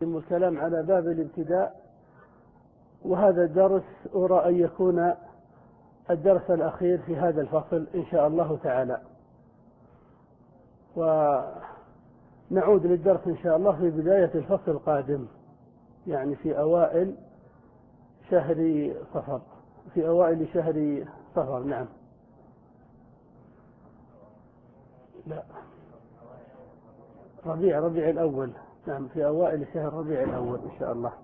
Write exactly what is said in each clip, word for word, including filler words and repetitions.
الكلام على باب الابتداء، وهذا الدرس أرى أن يكون الدرس الأخير في هذا الفصل إن شاء الله تعالى، ونعود للدرس إن شاء الله في بداية الفصل القادم، يعني في أوائل شهر صفر في أوائل شهر صفر نعم لا ربيع ربيع الأول نعم في أوائل شهر ربيع الأول إن شاء الله،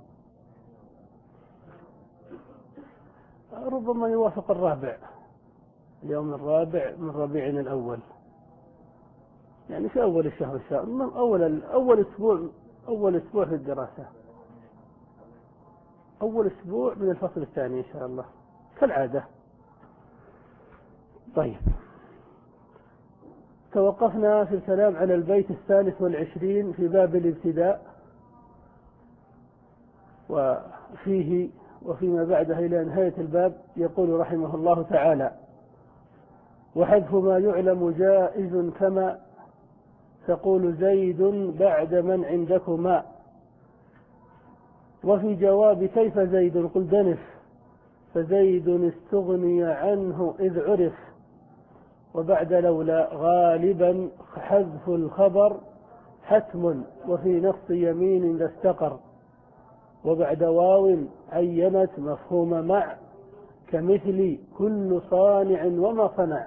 ربما يوافق الرابع، اليوم الرابع من ربيع الأول، يعني في أول الشهر إن شاء الله، أول أول أسبوع أول أسبوع في الدراسة، أول أسبوع من الفصل الثاني إن شاء الله كالعادة. طيب، توقفنا في الكلام على البيت الثالث والعشرين في باب الابتداء، وفيه وفيما بعده إلى نهاية الباب يقول رحمه الله تعالى: وحذف ما يعلم جائز كما تقول زيد بعد من عندكما، وفي جواب كيف زيد قل دنف، فزيد استغني عنه إذ عرف، وبعد لولا غالبا حذف الخبر حتم، وفي نص يمين ذا استقر، وبعد واو عينت مفهوم مع، كمثل كل صانع وما صنع،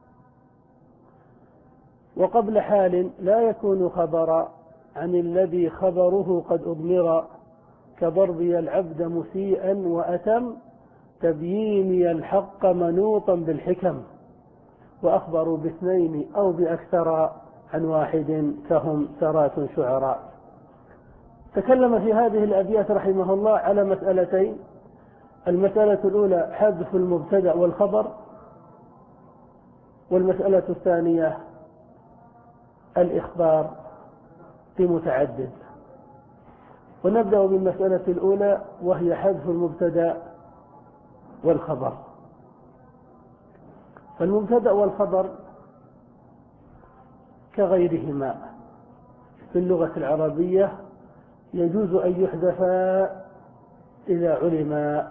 وقبل حال لا يكون خبرا عن الذي خبره قد أضمر، كضربي العبد مسيئا وأتم، تبييني الحق منوطا بالحكم، وأخبروا باثنين أو بأكثر عن واحد كهم سرات شعراء. تكلم في هذه الأبيات رحمه الله على مسألتين: المسألة الأولى حذف المبتدأ والخبر، والمسألة الثانية الإخبار بمتعدد. ونبدأ بالمسألة الأولى وهي حذف المبتدأ والخبر. فالمبتدأ والخبر كغيرهما في اللغة العربية يجوز أن يحذفا إذا علما،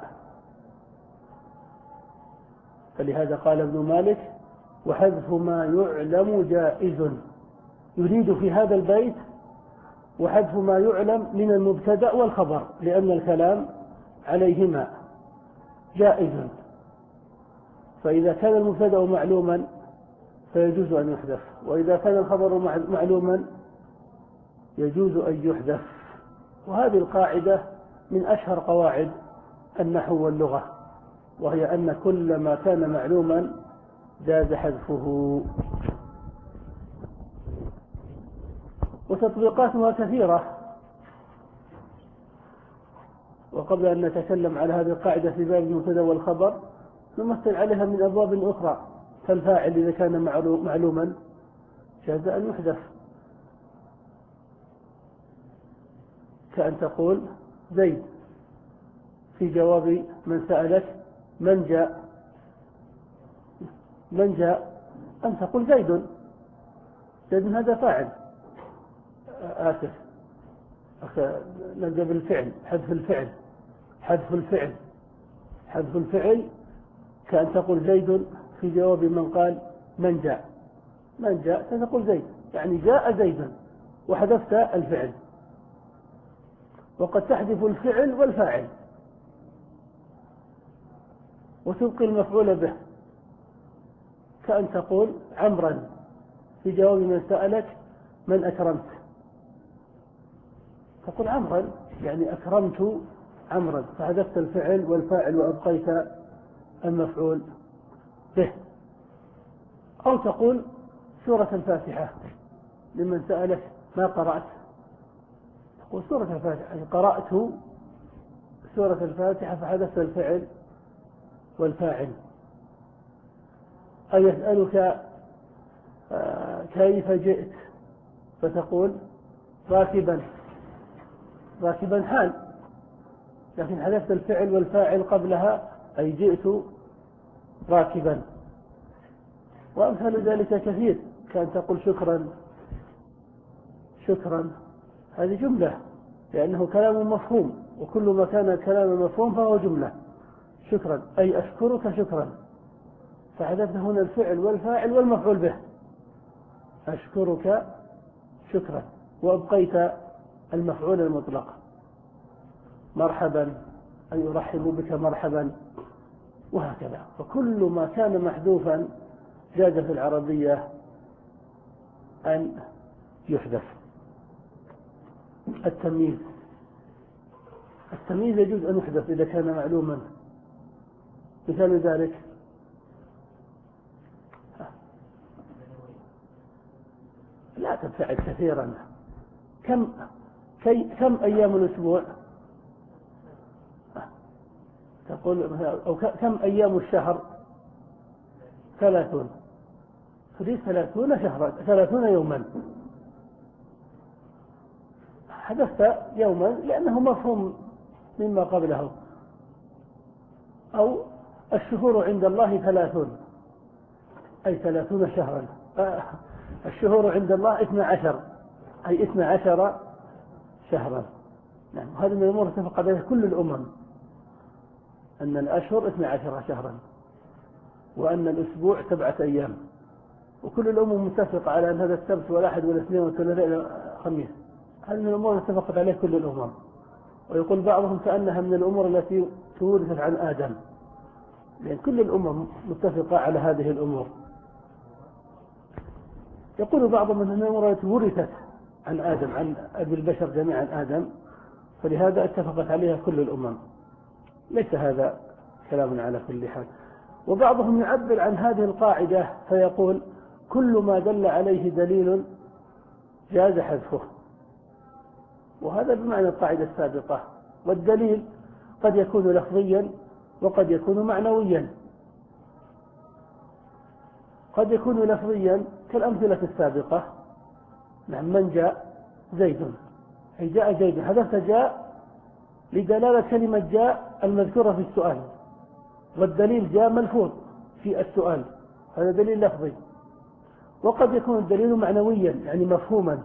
فلهذا قال ابن مالك: وحذف ما يعلم جائز، يريد في هذا البيت وحذف ما يعلم من المبتدأ والخبر، لأن الكلام عليهما جائز، فإذا كان المبتدأ معلوما فيجوز أن يحذف، وإذا كان الخبر معلوما يجوز أن يحذف. وهذه القاعدة من أشهر قواعد النحو واللغة، وهي أن كل ما كان معلوما جاز حذفه. وتطبيقاتها كثيرة، وقبل أن نتكلم على هذه القاعدة في باب المبتدأ والخبر نمثل عليها من أبواب أخرى، فالفاعل إذا كان معلوما جاز أن يحذف، كأن تقول زيد في جواب من سألك من جاء من جاء أن تقول زيد، زيد هذا فاعل. آسف نبدأ بالفعل، حذف الفعل حذف الفعل حذف الفعل كأن تقول زيد في جواب من قال من جاء من جاء ستقول زيد، يعني جاء زيد وحذفت الفعل. وقد تحذف الفعل والفاعل وتبقي المفعول به، كأن تقول عمرا في جواب من سألك من أكرمت، تقول عمرا يعني أكرمت عمرا، فحذفت الفعل والفاعل وأبقيت المفعول به. أو تقول سورة الفاتحة لمن سألك ما قرأت، تقول سورة الفاتحة قرأت سورة الفاتحة فحذفت الفعل والفاعل. أو يسألك كيف جئت فتقول راكبا راكبا حال، لكن حذفت الفعل والفاعل قبلها أي جئت راكبا. وأمثال ذلك كثير، كان تقول شكرا شكرا هذه جملة لأنه كلام مفهوم، وكل ما كان كلام مفهوم فهو جملة. شكرا أي أشكرك شكرا، فحذفت هنا الفعل والفاعل والمفعول به، أشكرك شكرا، وأبقيت المفعول المطلق. مرحبا أي أرحب بك مرحبا، وهكذا. فكل ما كان محذوفا جاز في العربية أن يحذف. التمييز التمييز يجوز أن يحذف إذا كان معلوما. مثال ذلك لا تبتعد كثيرا. كم كي كم أيام الأسبوع؟ تقول أو كم أيام الشهر؟ ثلاثون. تريد ثلاثون شهرا، ثلاثون يوما، حدثت يوما لأنه مفهوم مما قبله. أو الشهور عند الله ثلاثون أي ثلاثون شهرا. الشهور عند الله اثنا عشر أي اثنا عشر شهرا. نعم، هذه من الأمور اتفق عليها كل الأمم، أن الأشهر اثنا عشر شهرا، وأن الأسبوع سبعة أيام، وكل الأمم متفق على أن هذا السبت والأحد والاثنين والثلاثاء والخميس. هذه من الأمور اتفقت عليها كل الأمم. ويقول بعضهم كأنها من الأمور التي تورثت عن آدم، لأن كل الأمم متفقة على هذه الأمور. يقول بعضهم أن الأمور التي ورثت عن آدم، عن أبي البشر جميعا آدم، فلهذا اتفقت عليها كل الأمم. ليس هذا كلام على كل حال. وبعضهم يعبر عن هذه القاعدة فيقول كل ما دل عليه دليل جاز حذفه، وهذا بمعنى القاعدة السابقة. والدليل قد يكون لفظيا وقد يكون معنويا. قد يكون لفظيا كالأمثلة السابقة. نعم، من جاء؟ زيد، أي جاء زيد. حذفت جاء لدلالة كلمة جاء المذكورة في السؤال، والدليل جاء ملفوظ في السؤال، هذا دليل لفظي. وقد يكون الدليل معنويا يعني مفهوما،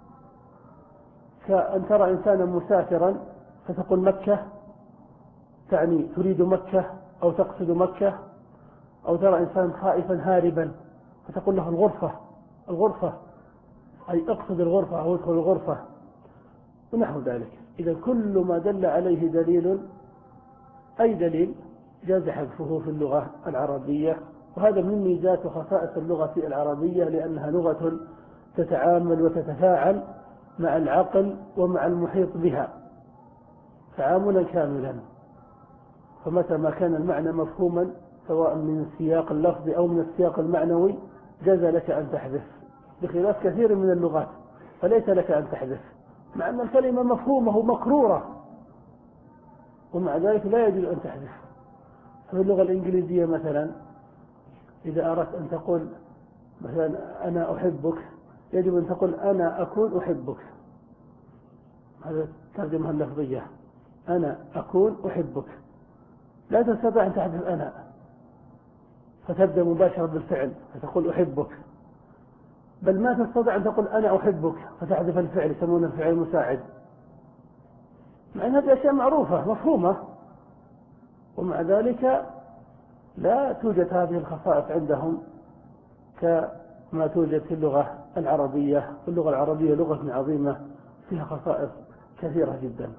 كأن ترى إنسانا مسافرا فتقول مكة، تعني تريد مكة أو تقصد مكة. أو ترى إنسان خائفا هاربا فتقول له الغرفة، الغرفة أي اقصد الغرفة أو ادخل الغرفة، ونحو ذلك. إذا كل ما دل عليه دليل، أي دليل، جاز حذفه في اللغة العربية. وهذا من ميزات وخصائص اللغة العربية، لأنها لغة تتعامل وتتفاعل مع العقل ومع المحيط بها تعاملا كاملا. فمتى ما كان المعنى مفهوما سواء من السياق اللفظي أو من السياق المعنوي جاز لك أن تحذف، بخلاف كثير من اللغات فليس لك أن تحذف، مع أن الكلمة مفهومة مقرورة، ومع ذلك لا يجوز أن تحذف. في اللغة الإنجليزية مثلا إذا أردت أن تقول مثلا أنا أحبك، يجب أن تقول أنا أكون أحبك. هذا الترجمة اللفظية، أنا أكون أحبك. لا تستطيع أن تحذف أنا فتبدأ مباشرة بالفعل فتقول أحبك، بل ما تستطيع أن تقول أنا أحبك فتحذف الفعل، يسمونه الفعل المساعد، مع أن هذه أشياء معروفة مفهومة، ومع ذلك لا توجد هذه الخصائص عندهم كما توجد في اللغة العربية. اللغة العربية لغة عظيمة فيها خصائص كثيرة جدا.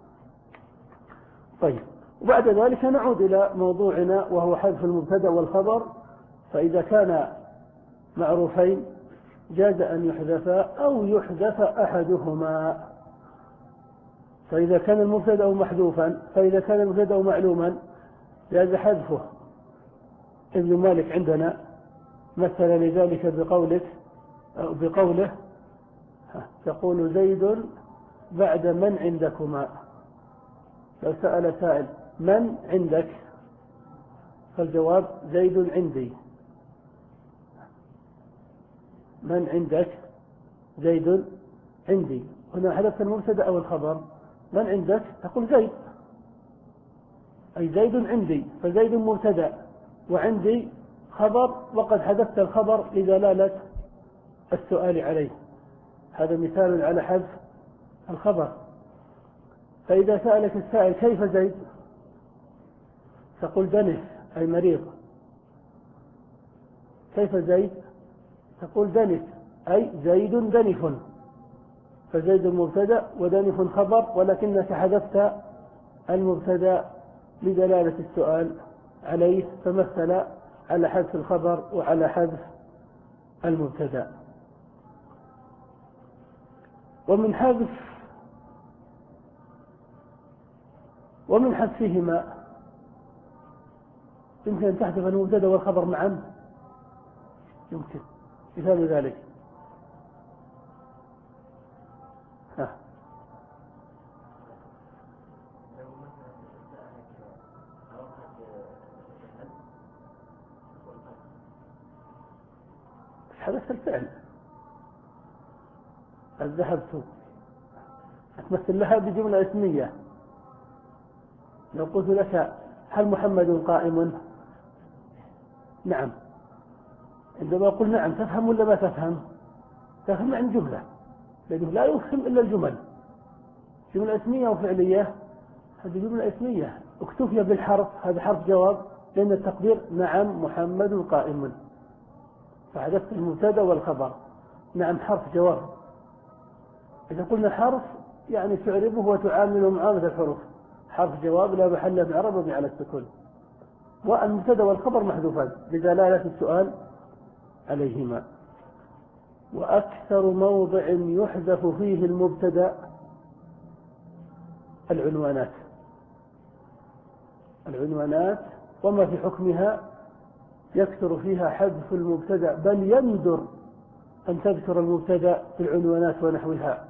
طيب، وبعد ذلك نعود إلى موضوعنا وهو حذف المبتدأ والخبر. فإذا كان معروفين جاز أن يحذفا أو يحذف أحدهما. فإذا كان المبتدأ محذوفا فإذا كان المبتدأ معلوما جاز حذفه. ابن مالك عندنا مثل لذلك بقولك أو بقوله تقول زيد بعد من عندكما. لو سأل سائل من عندك فالجواب زيد عندي. من عندك؟ زيد عندي. هنا حذفت المبتدأ أو الخبر. من عندك؟ تقول زيد، أي زيد عندي، فزيد مبتدأ وعندي خبر، وقد حذفت الخبر لدلالة السؤال عليه. هذا مثال على حذف الخبر. فإذا سألك السائل كيف زيد تقول دنس أي مريض. كيف زيد تقول دنس أي زيد دنف، فزيد مبتدأ ودنف خبر، ولكنك حذفت المبتدأ لدلالة السؤال عليه، فمثل على حذف الخبر وعلى حذف المبتدأ. ومن حذف ومن حذفهما يمكن أن تحذف المبتدأ والخبر معا، يمكن. مثال ذلك ها. حدث الفعل ذهبت تمثل لها بجملة اسمية. لو قلت لك هل محمد قائم؟ نعم. عندما أقول نعم تفهم ولا ما تفهم؟ تفهم عن جملة، لأنه لا يفهم إلا الجمل. جملة اسمية وفعلية، هذه جملة اسمية اكتفي بالحرف، هذا حرف جواب، لأن التقدير نعم محمد قائم، فحذفت المبتدا والخبر. نعم حرف جواب. إذا قلنا حرف يعني تعربه وتعامله معاملة الحروف، حرف جواب لا محل من إعراب مبني على السكون، والمبتدا والخبر محذوفان لدلالة السؤال عليهما. وأكثر موضع يحذف فيه المبتدا العنوانات. العنوانات وما في حكمها يكثر فيها حذف المبتدا، بل يندر أن تذكر المبتدا في العنوانات ونحوها.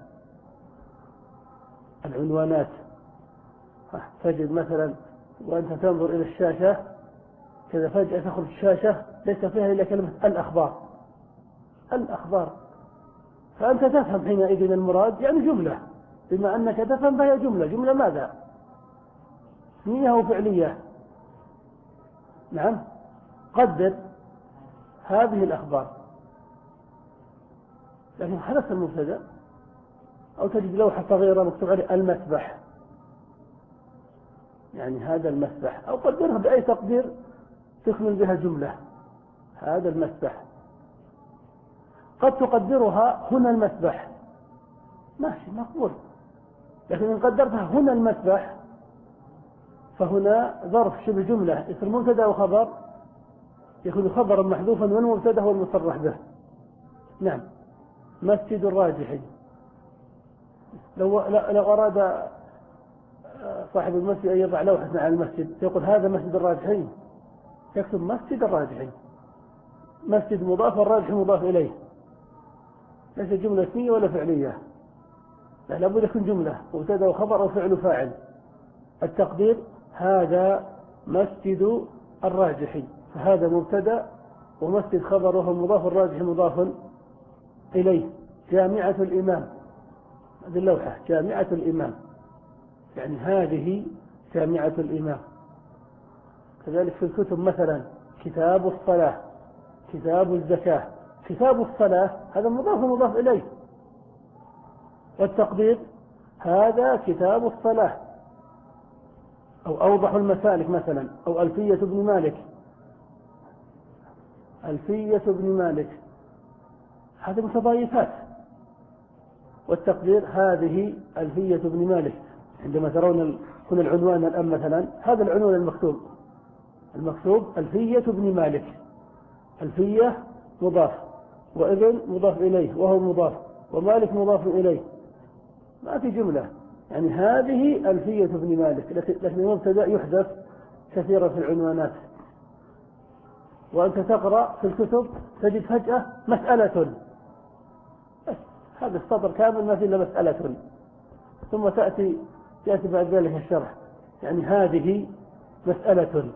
العنوانات تجد مثلا وأنت تنظر إلى الشاشة كذا فجأة تخرج الشاشة ليس فيها إلا كلمة الأخبار. الأخبار، فأنت تفهم حينئذ المراد يعني جملة، بما أنك تفهم فهي جملة. جملة ماذا؟ اسمية وفعلية. نعم. قدر هذه الأخبار، لكن حدث المبتدا. أو تجد لوحة صغيرة مكتوب عليه المسبح، يعني هذا المسبح، أو قدرها بأي تقدير تكمل بها جملة، هذا المسبح. قد تقدرها هنا المسبح، ماشي مقبول، لكن إن قدرتها هنا المسبح فهنا ظرف شبه جملة يصير مبتدا وخبر، يكون خبرا محذوفا والمبتدا هو المصرح به. نعم. مسجد الراجحي، لو لو أراد صاحب المسجد أن يضع لوحة على المسجد يقول هذا مسجد الراجحي، يكتب مسجد الراجحي. مسجد مضاف والراجح مضاف إليه، ليس جملة اسمية ولا فعلية، لا بد يكون جملة مبتدا وخبر أو فعل فاعل. التقدير هذا مسجد الراجحي، فهذا مبتدا ومسجد خبر وهو مضاف الراجح مضاف إليه. جامعة الإمام، هذه اللوحة جامعة الإمام، يعني هذه جامعة الإمام. كذلك في الكتب مثلا كتاب الصلاة، كتاب الزكاة. كتاب الصلاة هذا مضاف مضاف إليه، والتقدير هذا كتاب الصلاة. أو أوضح المسالك مثلا، أو ألفية ابن مالك، ألفية ابن مالك، هذه متضايفات، والتقدير هذه ألفية ابن مالك. عندما ترون كل العنوان الآن مثلا، هذا العنوان المكتوب المكتوب ألفية ابن مالك، ألفية مضاف وابن مضاف إليه وهو مضاف ومالك مضاف إليه، ما في جملة. يعني هذه ألفية ابن مالك، لكن المبتدا يحذف كثيرا في العنوانات. وأنت تقرأ في الكتب تجد فجأة مسألة، هذا السطر كامل ما فيه إلا مسألة، ثم تأتي يأتي بعد ذلك الشرح، يعني هذه مسألة،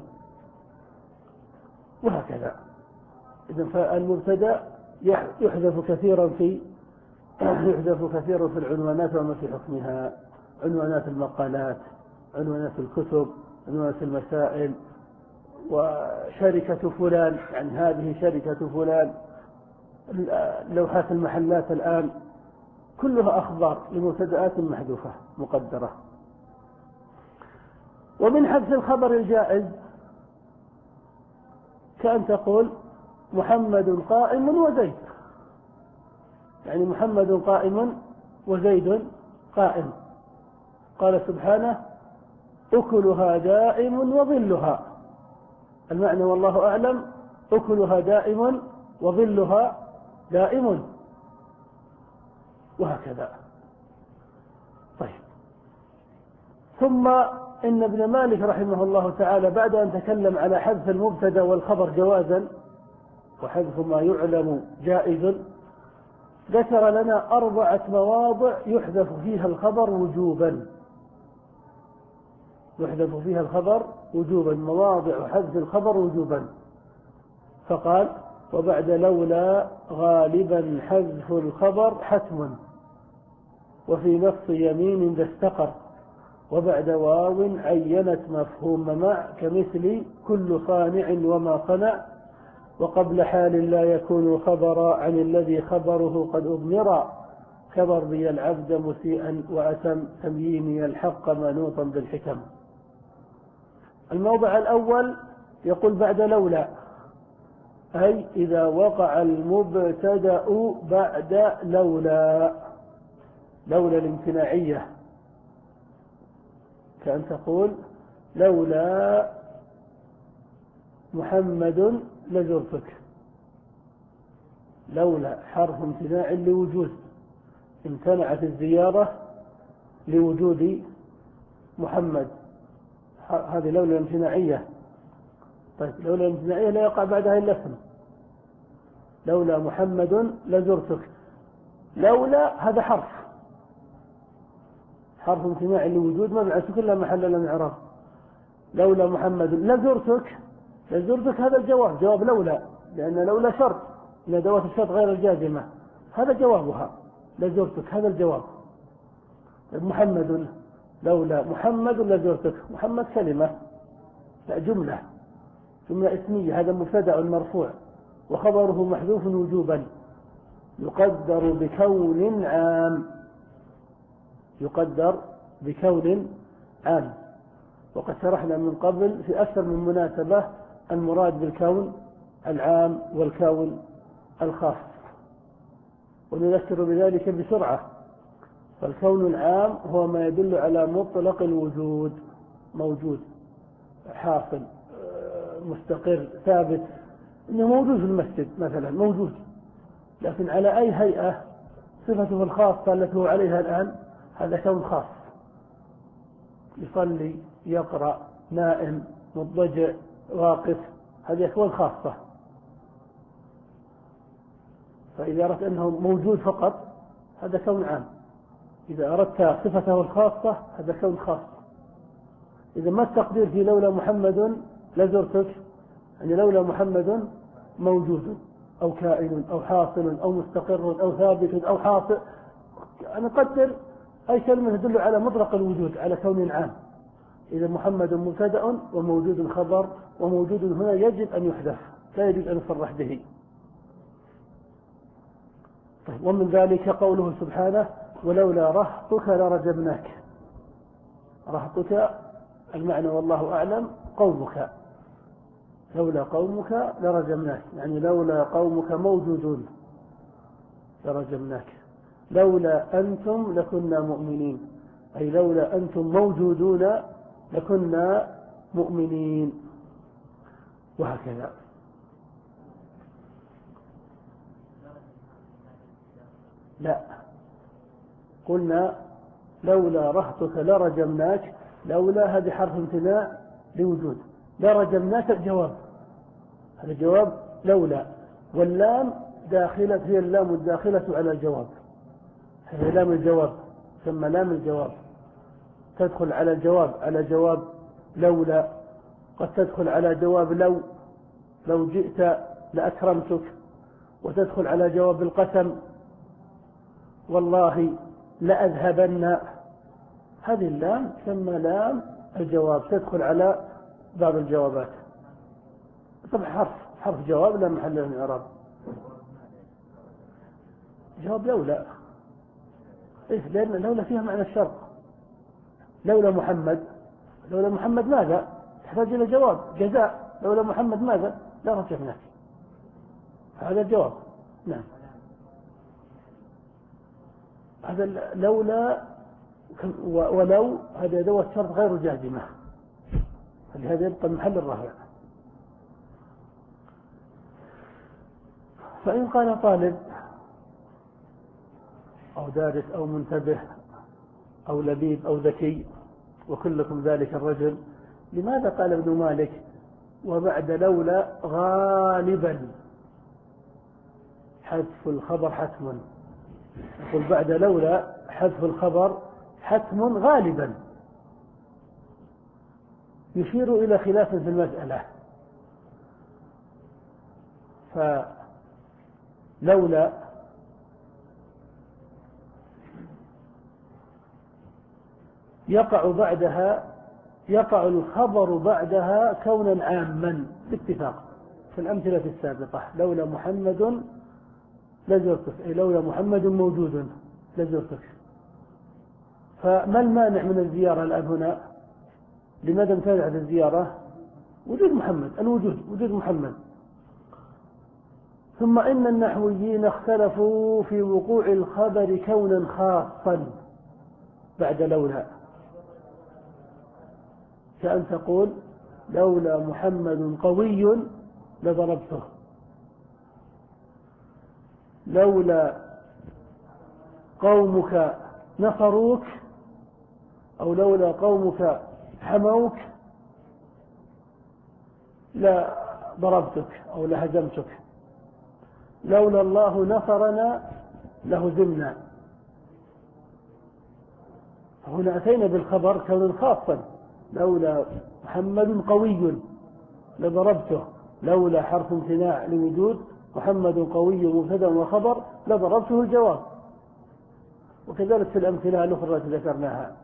وهكذا. إذن فالمبتدا يحذف كثيرا في يحذف كثيرا في العنوانات وما في حكمها. عنوانات المقالات، عنوانات الكتب، عنوانات المسائل، وشركة فلان، يعني هذه شركة فلان. لوحات المحلات الآن كلها أخبار لمبتدآت محذوفة مقدرة. ومن حذف الخبر الجائز كأن تقول محمد قائم وزيد، يعني محمد قائم وزيد قائم. قال سبحانه أكلها دائم وظلها، المعنى والله أعلم أكلها دائم وظلها دائم، وهكذا. طيب، ثم إن ابن مالك رحمه الله تعالى بعد أن تكلم على حذف المبتدأ والخبر جوازا وحذف ما يعلم جائز، ذكر لنا أربعة مواضع يحذف فيها الخبر وجوبا، يحذف فيها الخبر وجوبا، مواضع حذف الخبر وجوبا. فقال وبعد لولا غالبا حذف الخبر حتم، وفي نص يمين ذا استقر، وبعد واو عينت مفهوم مع كمثل كل صانع وما صنع، وقبل حال لا يكون خبرا عن الذي خبره قد أضمر، كبر بي العبد مسيئا وأتم تمييني الحق منوطا بالحكم. الموضع الأول يقول بعد لولا، أي إذا وقع المبتدأ بعد لولا، لولا الامتناعية، كأن تقول لولا محمد لزرتك، لولا حرف امتناع لوجود، امتنعت الزيارة لوجود محمد، هذه لولا امتناعية. طيب، لولا امتناعية لا يقع بعدها إلا اسم، لولا محمد لزرتك، لولا هذا حرف حرف امتناع لوجود منع سكن لا محل له من إعراب. لولا محمد لزرتك، لزرتك هذا الجواب، جواب لولا، لأن لولا شرط من أدوات الشرط غير الجازمة، هذا جوابها لزرتك، هذا الجواب. محمد، لولا محمد لزرتك، محمد كلمة لا جملة، جملة اسمية، هذا مبتدأ مرفوع وخبره محذوف وجوبا، يقدر بكون عام، يقدر بكون عام. وقد شرحنا من قبل في أكثر من مناسبة المراد بالكون العام والكون الخاص، ونذكر بذلك بسرعة. فالكون العام هو ما يدل على مطلق الوجود، موجود حاصل مستقر ثابت، إنه موجود في المسجد مثلا موجود، لكن على أي هيئة صفته الخاصة التي هو عليها الآن هذا كون خاص، يصلي يقرأ نائم مضطجع واقف، هذه أكوان خاصة. فإذا أردت أنه موجود فقط هذا كون عام، إذا أردت صفته الخاصة هذا كون خاص. إذا ما التقدير في لولا محمد لزرتك، يعني لولا محمد موجود أو كائن أو حاصل أو مستقر أو ثابت أو حاصل، نقدر أي كلمة تدل على مطلق الوجود، على كون عام. إذا محمد مبتدأ وموجود خبر، وموجود هنا يجب أن يحذف، لا يجب أن يصرح به. طيب، ومن ذلك قوله سبحانه ولولا رهطك لرجمناك، رهطك المعنى والله أعلم قومك، لولا قومك لرجمناك، يعني لولا قومك موجودون لرجمناك، لولا أنتم لكنا مؤمنين، أي لولا أنتم موجودون لكنا مؤمنين، وهكذا. لا، قلنا لولا رهطك لرجمناك، لولا هذه حرف امتناع لوجود، لرجمناك الجواب، هذا جواب لولا، واللام داخلة هي اللام الداخلة على الجواب، هي لام الجواب ثم لام الجواب، تدخل على الجواب على جواب لولا، قد تدخل على جواب لو، لو جئت لأكرمتك، وتدخل على جواب القسم والله لأذهبن، هذه اللام ثم لام الجواب تدخل على باب الجوابات. طبعا حرف حرف جواب لا محل له من إعراب، جواب لولا، إيه؟ لأن لولا فيها معنى الشرط، لولا محمد لولا محمد ماذا؟ تحتاج إلى جواب جزاء. لولا محمد ماذا؟ لا رجعناك. هذا الجواب. نعم. هذا لولا ولو هذا أدوات شرط غير جازمة، فلهذا يبقى محل الرفع. فإن قال طالب أو دارس أو منتبه أو لبيب أو ذكي وكلكم ذلك الرجل، لماذا قال ابن مالك وبعد لولا غالبا حذف الخبر حتم؟ يقول بعد لولا حذف الخبر حتم غالبا، يشير إلى خلاف في المسألة. فلولا يقع بعدها يقع الخبر بعدها كونا عاما باتفاق في الأمثلة السابقة. لولا محمد لزرتك، أي لولا محمد موجود لزرتك. فما المانع من الزيارة الآن هنا؟ لماذا امتنعت الزيارة؟ وجود محمد، الوجود وجود محمد. ثم إن النحويين اختلفوا في وقوع الخبر كونا خاصا بعد لولا، كأن تقول لولا محمد قوي لضربته، لولا قومك نصروك، أو لولا قومك حموك لا ضربتك أو لهزمتك، لولا الله نصرنا لهزمنا. هنا أتينا بالخبر كون خاصا، لولا محمد قوي لضربته، لولا حرف امتناع لوجود محمد قوي مبتدا وخبر لضربته الجواب. وكذلك في الأمثلة الأخرى التي ذكرناها.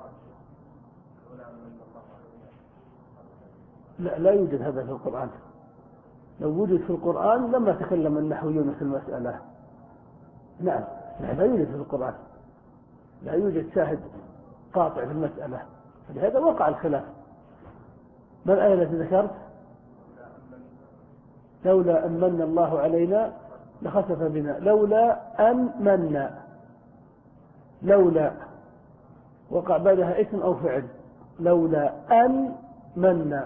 لا, لا يوجد هذا في القرآن. لو وجد في القرآن لما تكلم النحويون في المسألة. نعم، لا يوجد في القرآن، لا يوجد شاهد قاطع في المسألة، فلهذا وقع الخلاف. ما الآية التي ذكرت؟ لولا أن من الله علينا لخسف بنا، لولا أن منا، لولا وقع بعدها اسم أو فعل، لولا أن منا،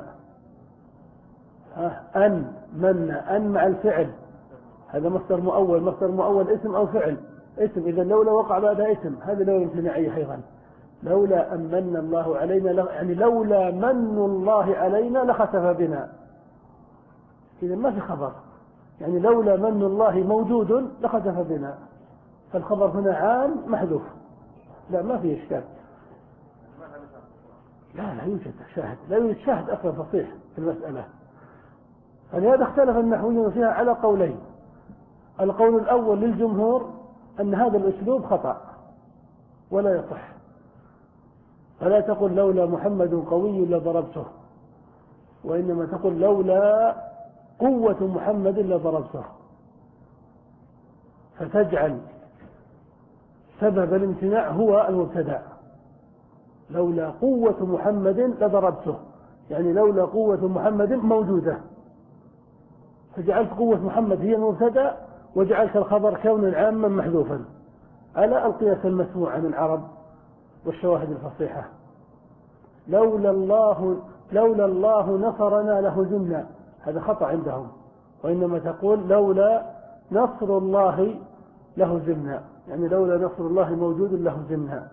أن منا، أن مع الفعل، هذا مصدر مؤول، مصدر مؤول اسم أو فعل، اسم. إذا لولا وقع بعدها اسم، هذا لولا امتناعية أيضا. لولا أن من الله علينا، يعني لولا من الله علينا لخسف بنا. إذا ما في خبر، يعني لولا من الله موجود لخسف بنا، فالخبر هنا عام محذوف. لا ما في إشكال. لا لا يوجد شاهد، لا يوجد شاهد أصلا فصيح في المسألة. فلهذا اختلف النحويون فيها على قولين. القول الأول للجمهور أن هذا الأسلوب خطأ ولا يصح، فلا تقل لولا محمد قوي لضربته، وإنما تقول لولا قوة محمد لضربته، فتجعل سبب الامتناع هو المبتدأ. لولا قوة محمد لضربته، يعني لولا قوة محمد موجودة، فجعلت قوة محمد هي المبتدأ وجعلت الخبر كونا عاما محذوفا على القياس المسموع عن العرب والشواهد الفصيحة. لولا الله لولا الله نصرنا لهزمنا، هذا خطأ عندهم، وإنما تقول لولا نصر الله لهزمنا، يعني لولا نصر الله موجود لهزمنا،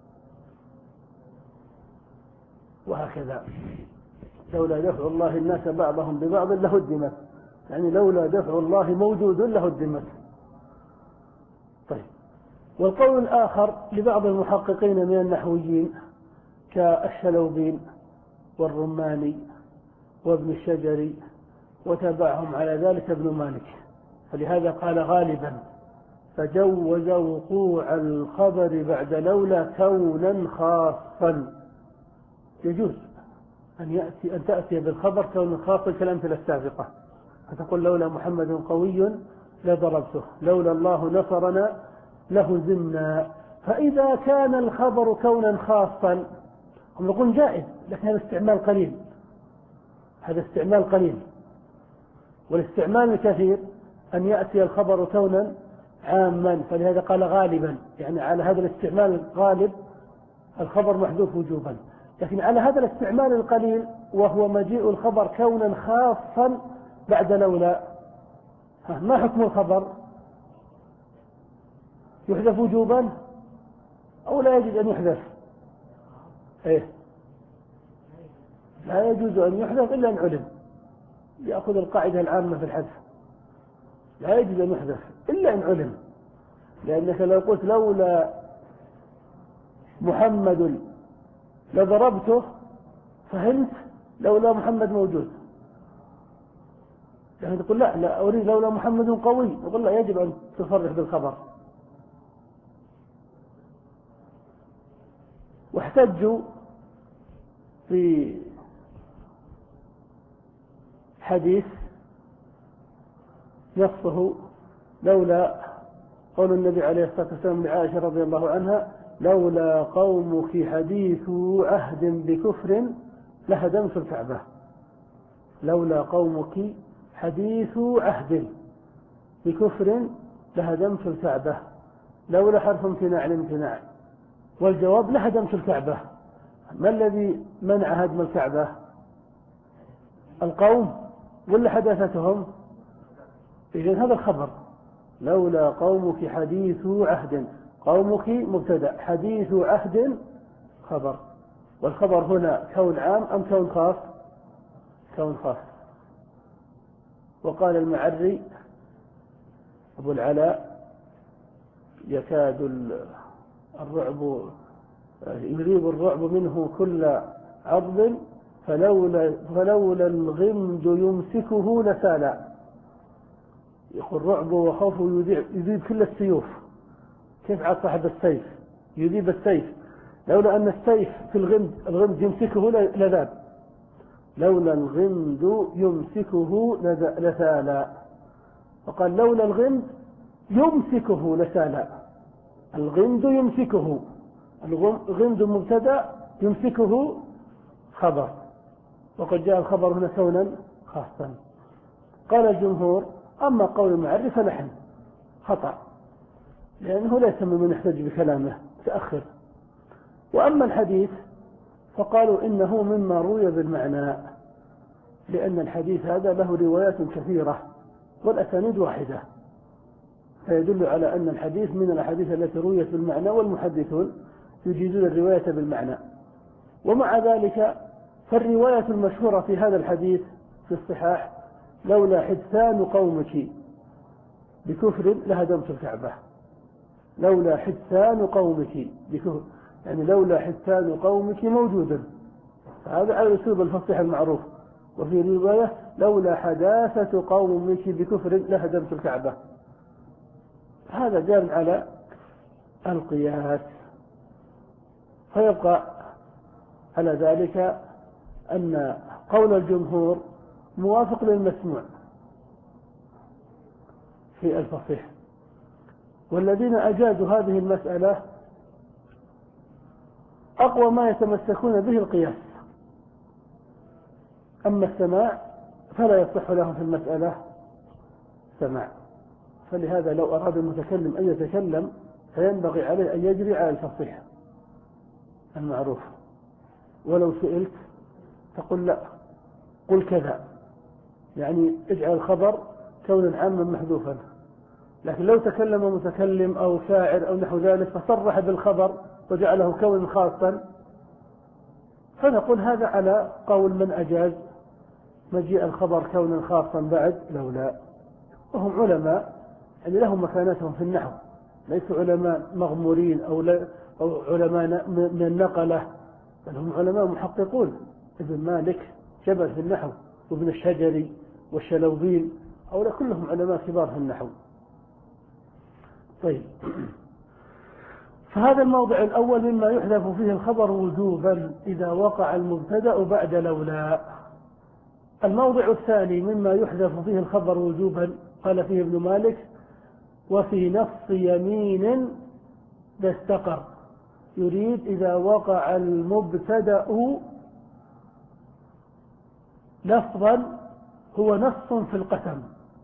وهكذا. لولا دفع الله الناس بعضهم ببعض لهدمت، يعني لولا دفع الله موجود لهدمت. طيب. والقول الآخر لبعض المحققين من النحويين كالشلوبين والرماني وابن الشجري وتبعهم على ذلك ابن مالك، فلهذا قال غالبا، فجوز وقوع الخبر بعد لولا كونا خاصا. يجوز أن يأتي أن تأتي بالخبر كونا خاصا كالأمثلة السابقة، فتقول لولا محمد قوي لضربته، لولا الله نصرنا لهزمنا. فإذا كان الخبر كونا خاصا هم يقولون جائز، لكن هذا استعمال قليل، هذا استعمال قليل. والاستعمال الكثير أن يأتي الخبر كونا عاما، فلهذا قال غالبا، يعني على هذا الاستعمال الغالب الخبر محذوف وجوبا. لكن على هذا الاستعمال القليل وهو مجيء الخبر كونا خاصا بعد لولا، ما حكم الخبر؟ يحذف وجوبا أو لا يجوز أن يحذف؟ إيه؟ لا يجوز أن يحذف إلا أن علم، يأخذ القاعدة العامة في الحذف، لا يجوز أن يحذف إلا أن علم. لأنك لو قلت لولا محمد لضربته، فهمت لولا محمد موجود، يعني تقول لا لا أريد لولا محمد قوي، يقول لا، يجب أن تصرح بالخبر. واحتجوا في حديث نصه لولا قول النبي عليه الصلاة والسلام لعائشة رضي الله عنها: لولا قومك حديث عهد بكفر لهدمت الكعبة. لولا قومك حديث عهد بكفر لهدمت الكعبة. لولا حرف امتناع الامتناع، والجواب لهدمت الكعبة. ما الذي منع هدم الكعبة؟ القوم ولا حداثتهم؟ إذن هذا الخبر لولا قومك حديث عهد، قومك مبتدأ، حديث عهد خبر. والخبر هنا كون عام أم كون خاص؟ كون خاص. وقال المعري أبو العلاء: يكاد الرعب يريب الرعب منه كل عض، فلولا, فلولا الغمد يمسكه لسالا. يقول رعبه وخوفه يذيب كل السيوف. كيف عاد صاحب السيف يذيب السيف؟ لولا أن السيف في الغمد، الغمد يمسكه لذاب. لولا الغمد يمسكه لسالا. وقال لولا الغمد يمسكه لسالا. الغمد يمسكه، الغمد مبتدأ، يمسكه خبر، وقد جاء الخبر هنا كونا خاصا. قال الجمهور: أما قول المعرف فلحن خطأ، لأنه ليس ممن يحتج بكلامه، تأخر. وأما الحديث فقالوا إنه مما روي بالمعنى، لأن الحديث هذا له روايات كثيرة والأسانيد واحدة، فيدل على أن الحديث من الأحاديث التي رويت بالمعنى، والمحدثون يجيزون الرواية بالمعنى. ومع ذلك فالرواية المشهورة في هذا الحديث في الصحاح: لولا حدثان قومك بكفر لهدمت الكعبة. لولا حدثان قومك بكفر، يعني لولا حدثان قومك موجودا، هذا على الأسلوب الفصيح المعروف. وفي رواية: لولا حداثة قومك بكفر لهدمت الكعبة. هذا جار على القياس. فيبقى على ذلك أن قول الجمهور موافق للمسموع في الفصيح، والذين أجازوا هذه المسألة أقوى ما يتمسكون به القياس. أما السماع فلا يصح لهم في المسألة سماع. فلهذا لو أراد المتكلم أن يتكلم فينبغي عليه أن يجري على الفصيح المعروف. ولو سئلت تقول لا، قل كذا، يعني اجعل الخبر كونا عاما محذوفا. لكن لو تكلم متكلم أو شاعر أو نحو ذلك فصرح بالخبر وجعله كونا خاصا، فنقول هذا على قول من أجاز مجيء الخبر كونا خاصا بعد لولا. وهم علماء يعني لهم مكانتهم في النحو، ليسوا علماء مغمورين أو, أو علماء من النقلة، بل هم علماء محققون. ابن مالك جبل في النحو، وابن الشجري والشلوبين، أولا كلهم علماء كبار في النحو. طيب، فهذا الموضع الأول مما يحذف فيه الخبر وجوبا إذا وقع المبتدأ بعد لولا. الموضع الثاني مما يحذف فيه الخبر وجوبا قال فيه ابن مالك: وفي نص يمين استقر. يريد إذا وقع المبتدأ لفظا هو نص في القسم.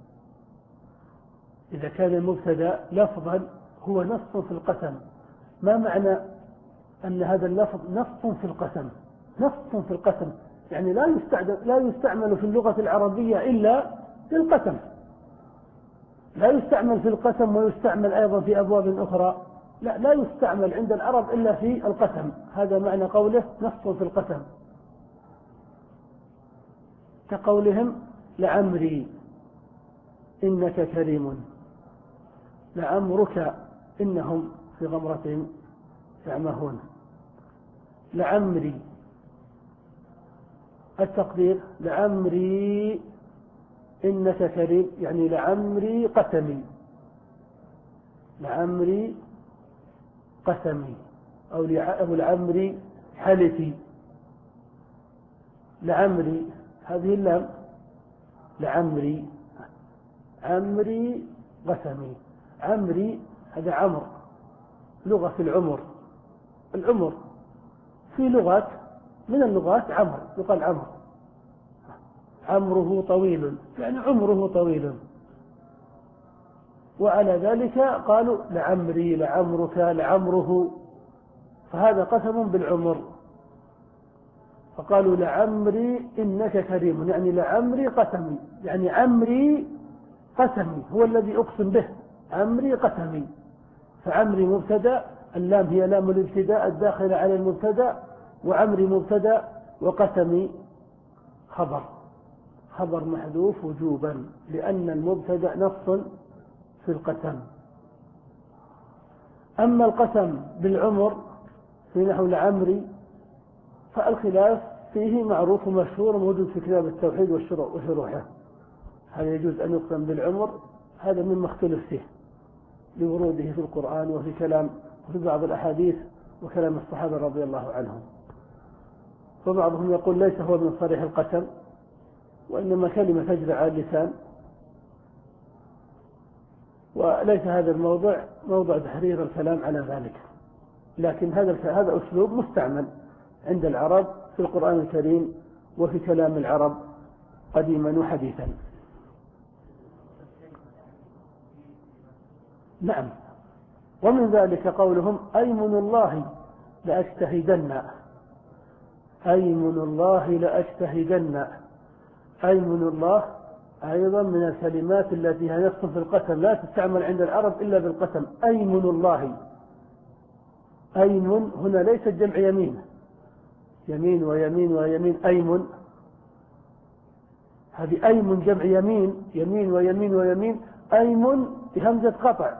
إذا كان المبتدأ لفظا هو نص في القسم. ما معنى أن هذا اللفظ نص في القسم؟ نص في القسم يعني لا يستعمل, لا يستعمل في اللغة العربية إلا في القسم، لا يستعمل في القسم ويستعمل أيضا في أبواب أخرى، لا لا يستعمل عند العرب إلا في القسم. هذا معنى قوله نص في القسم، كقولهم لعمري إنك كريم، لعمرك إنهم في غمرتهم يعمهون. لعمري التقدير لعمري إنك كريم يعني لعمري قسمي، لعمري قسمي أو لعمري حلفي. لعمري هذه اللام لعمري عمري قسمي. عمري هذا عمر لغة في العمر، العمر في لغات من اللغات عمر يقال عمر عمره طويل يعني عمره طويل. وعلى ذلك قالوا لعمري لعمرك لعمره، فهذا قسم بالعمر. فقالوا لعمري إنك كريم يعني لعمري قسمي يعني عمري قسمي هو الذي أقسم به، عمري قسمي. فعمري مبتدأ، اللام هي لام الابتداء الداخلة على المبتدأ، وعمري مبتدأ وقسمي خبر، خبر محذوف وجوبا لأن المبتدأ نص في القسم. أما القسم بالعمر في نحو لعمري فالخلاف فيه معروف ومشهور موجود في كتاب التوحيد وشروحه، هل يجوز أن يقسم بالعمر؟ هذا مما اختلف فيه لوروده في القرآن وفي كلام وفي بعض الأحاديث وكلام الصحابة رضي الله عنهم. فبعضهم يقول ليس هو من صريح القسم وإنما كلمة تجري على اللسان، وليس هذا الموضع موضع تحرير الكلام على ذلك، لكن هذا هذا أسلوب مستعمل عند العرب في القرآن الكريم وفي كلام العرب قديما وحديثا. نعم. ومن ذلك قولهم أيمن الله لأجتهدن، أيمن الله لأجتهدن. أيمن الله أيضا من الكلمات التي هي نص في القسم لا تستعمل عند العرب إلا بالقسم. أيمن الله، أيمن هنا ليس جمع يمين، يمين ويمين ويمين أيمن، هذه أيمن جمع يمين، يمين ويمين ويمين، أيمن بهمزة قطع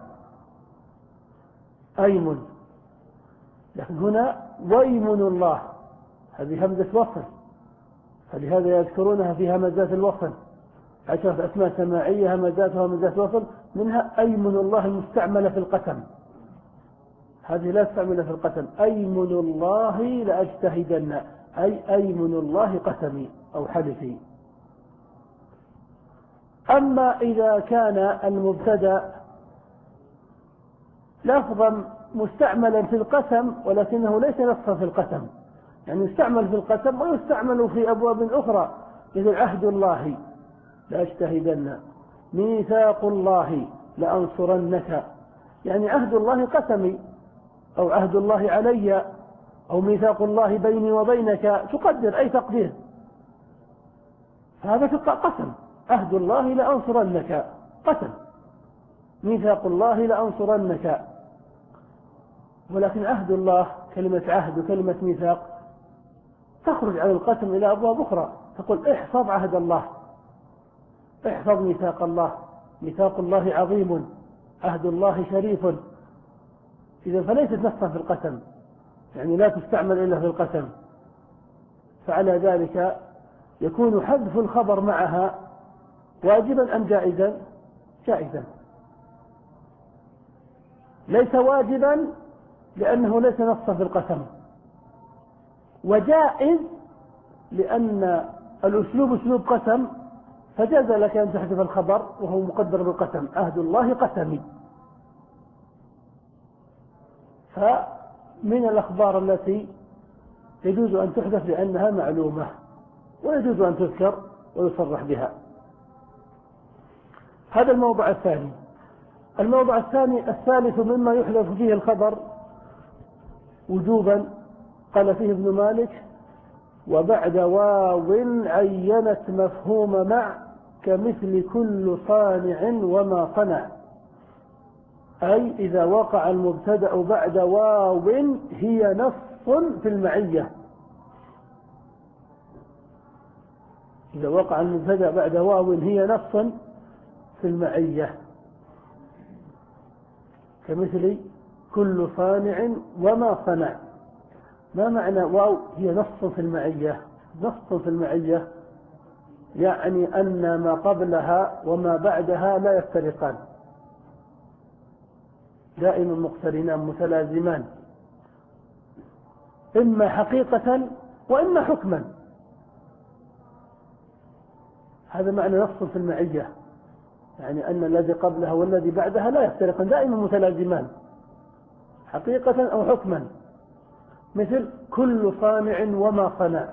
أيمن. لكن هنا ويمن الله هذه همزة وصل، فلهذا يذكرونها في همزات الوصل، عشرة أسماء سماعية همزات وهمزات وصل، منها أيمن الله المستعملة في القسم، هذه لا تستعمل في القسم. أيمن الله لأجتهدن أي أيمن الله قسمي أو حلفي. أما إذا كان المبتدأ لفظا مستعملا في القسم ولكنه ليس نصا في القسم، يعني يستعمل في القسم ويستعمل في أبواب أخرى، مثل عهد الله لأجتهدن، ميثاق الله لأنصرنك، يعني عهد الله قسمي أو عهد الله علي أو ميثاق الله بيني وبينك، تقدر أي تقدير، هذا في قسم. عهد الله لأنصرنك قسم، ميثاق الله لأنصرنك. ولكن عهد الله كلمة عهد وكلمة ميثاق تخرج عن القسم إلى أبواب أخرى، تقول احفظ عهد الله، احفظ ميثاق الله، ميثاق الله عظيم، عهد الله شريف. إذا فليست نصا في القسم، يعني لا تستعمل إلا في القسم، فعلى ذلك يكون حذف الخبر معها واجبا أم جائزا؟ جائزا. ليس واجبا لأنه ليس نصا في القسم، وجائز لأن الأسلوب أسلوب قسم، فجاز لك أن تحذف الخبر وهو مقدر بالقسم، عهد الله قسمي. من الأخبار التي يجوز أن تحدث لأنها معلومة، ويجوز أن تذكر ويصرح بها. هذا الموضع الثاني. الموضع الثاني الثالث مما يحدث فيه الخبر وجوبا، قال فيه ابن مالك: وبعد واو عينت مفهوم مع كمثل كل صانع وما صنع. أي إذا وقع المبتدأ بعد واو هي نص في المعية. إذا وقع المبتدأ بعد واو هي نص في المعية، كمثل كل صانع وما صنع. ما معنى واو هي نص في المعية؟ نص في المعية يعني أن ما قبلها وما بعدها لا يفترقان، دائما مقترنان متلازمان، إما حقيقة وإما حكما. هذا معنى نص في المعية، يعني أن الذي قبلها والذي بعدها لا يفترقان، دائما متلازمان حقيقة أو حكما. مثل كل صانع وما صنع،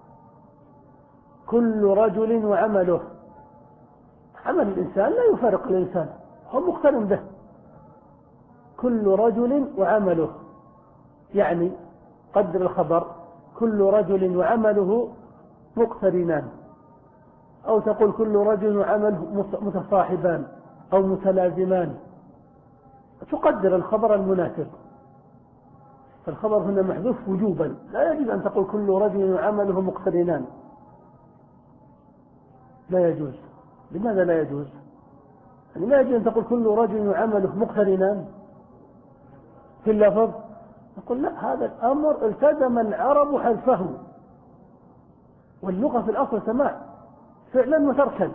كل رجل وعمله. عمل الإنسان لا يفارق الإنسان، هو مقترن به. كل رجل وعمله، يعني قدر الخبر كل رجل وعمله مقترنان، أو تقول كل رجل وعمله متصاحبان أو متلازمان، تقدر الخبر المناسب. فالخبر هنا محذوف وجوبا، لا يجوز أن تقول كل رجل وعمله مقترنان، لا يجوز. لماذا لا يجوز؟ يعني لا يجوز أن تقول كل رجل وعمله مقترنان في اللفظ. نقول لا، هذا الأمر التزم العرب حذفه، واللغة في الأصل سماع فعلا وتركا،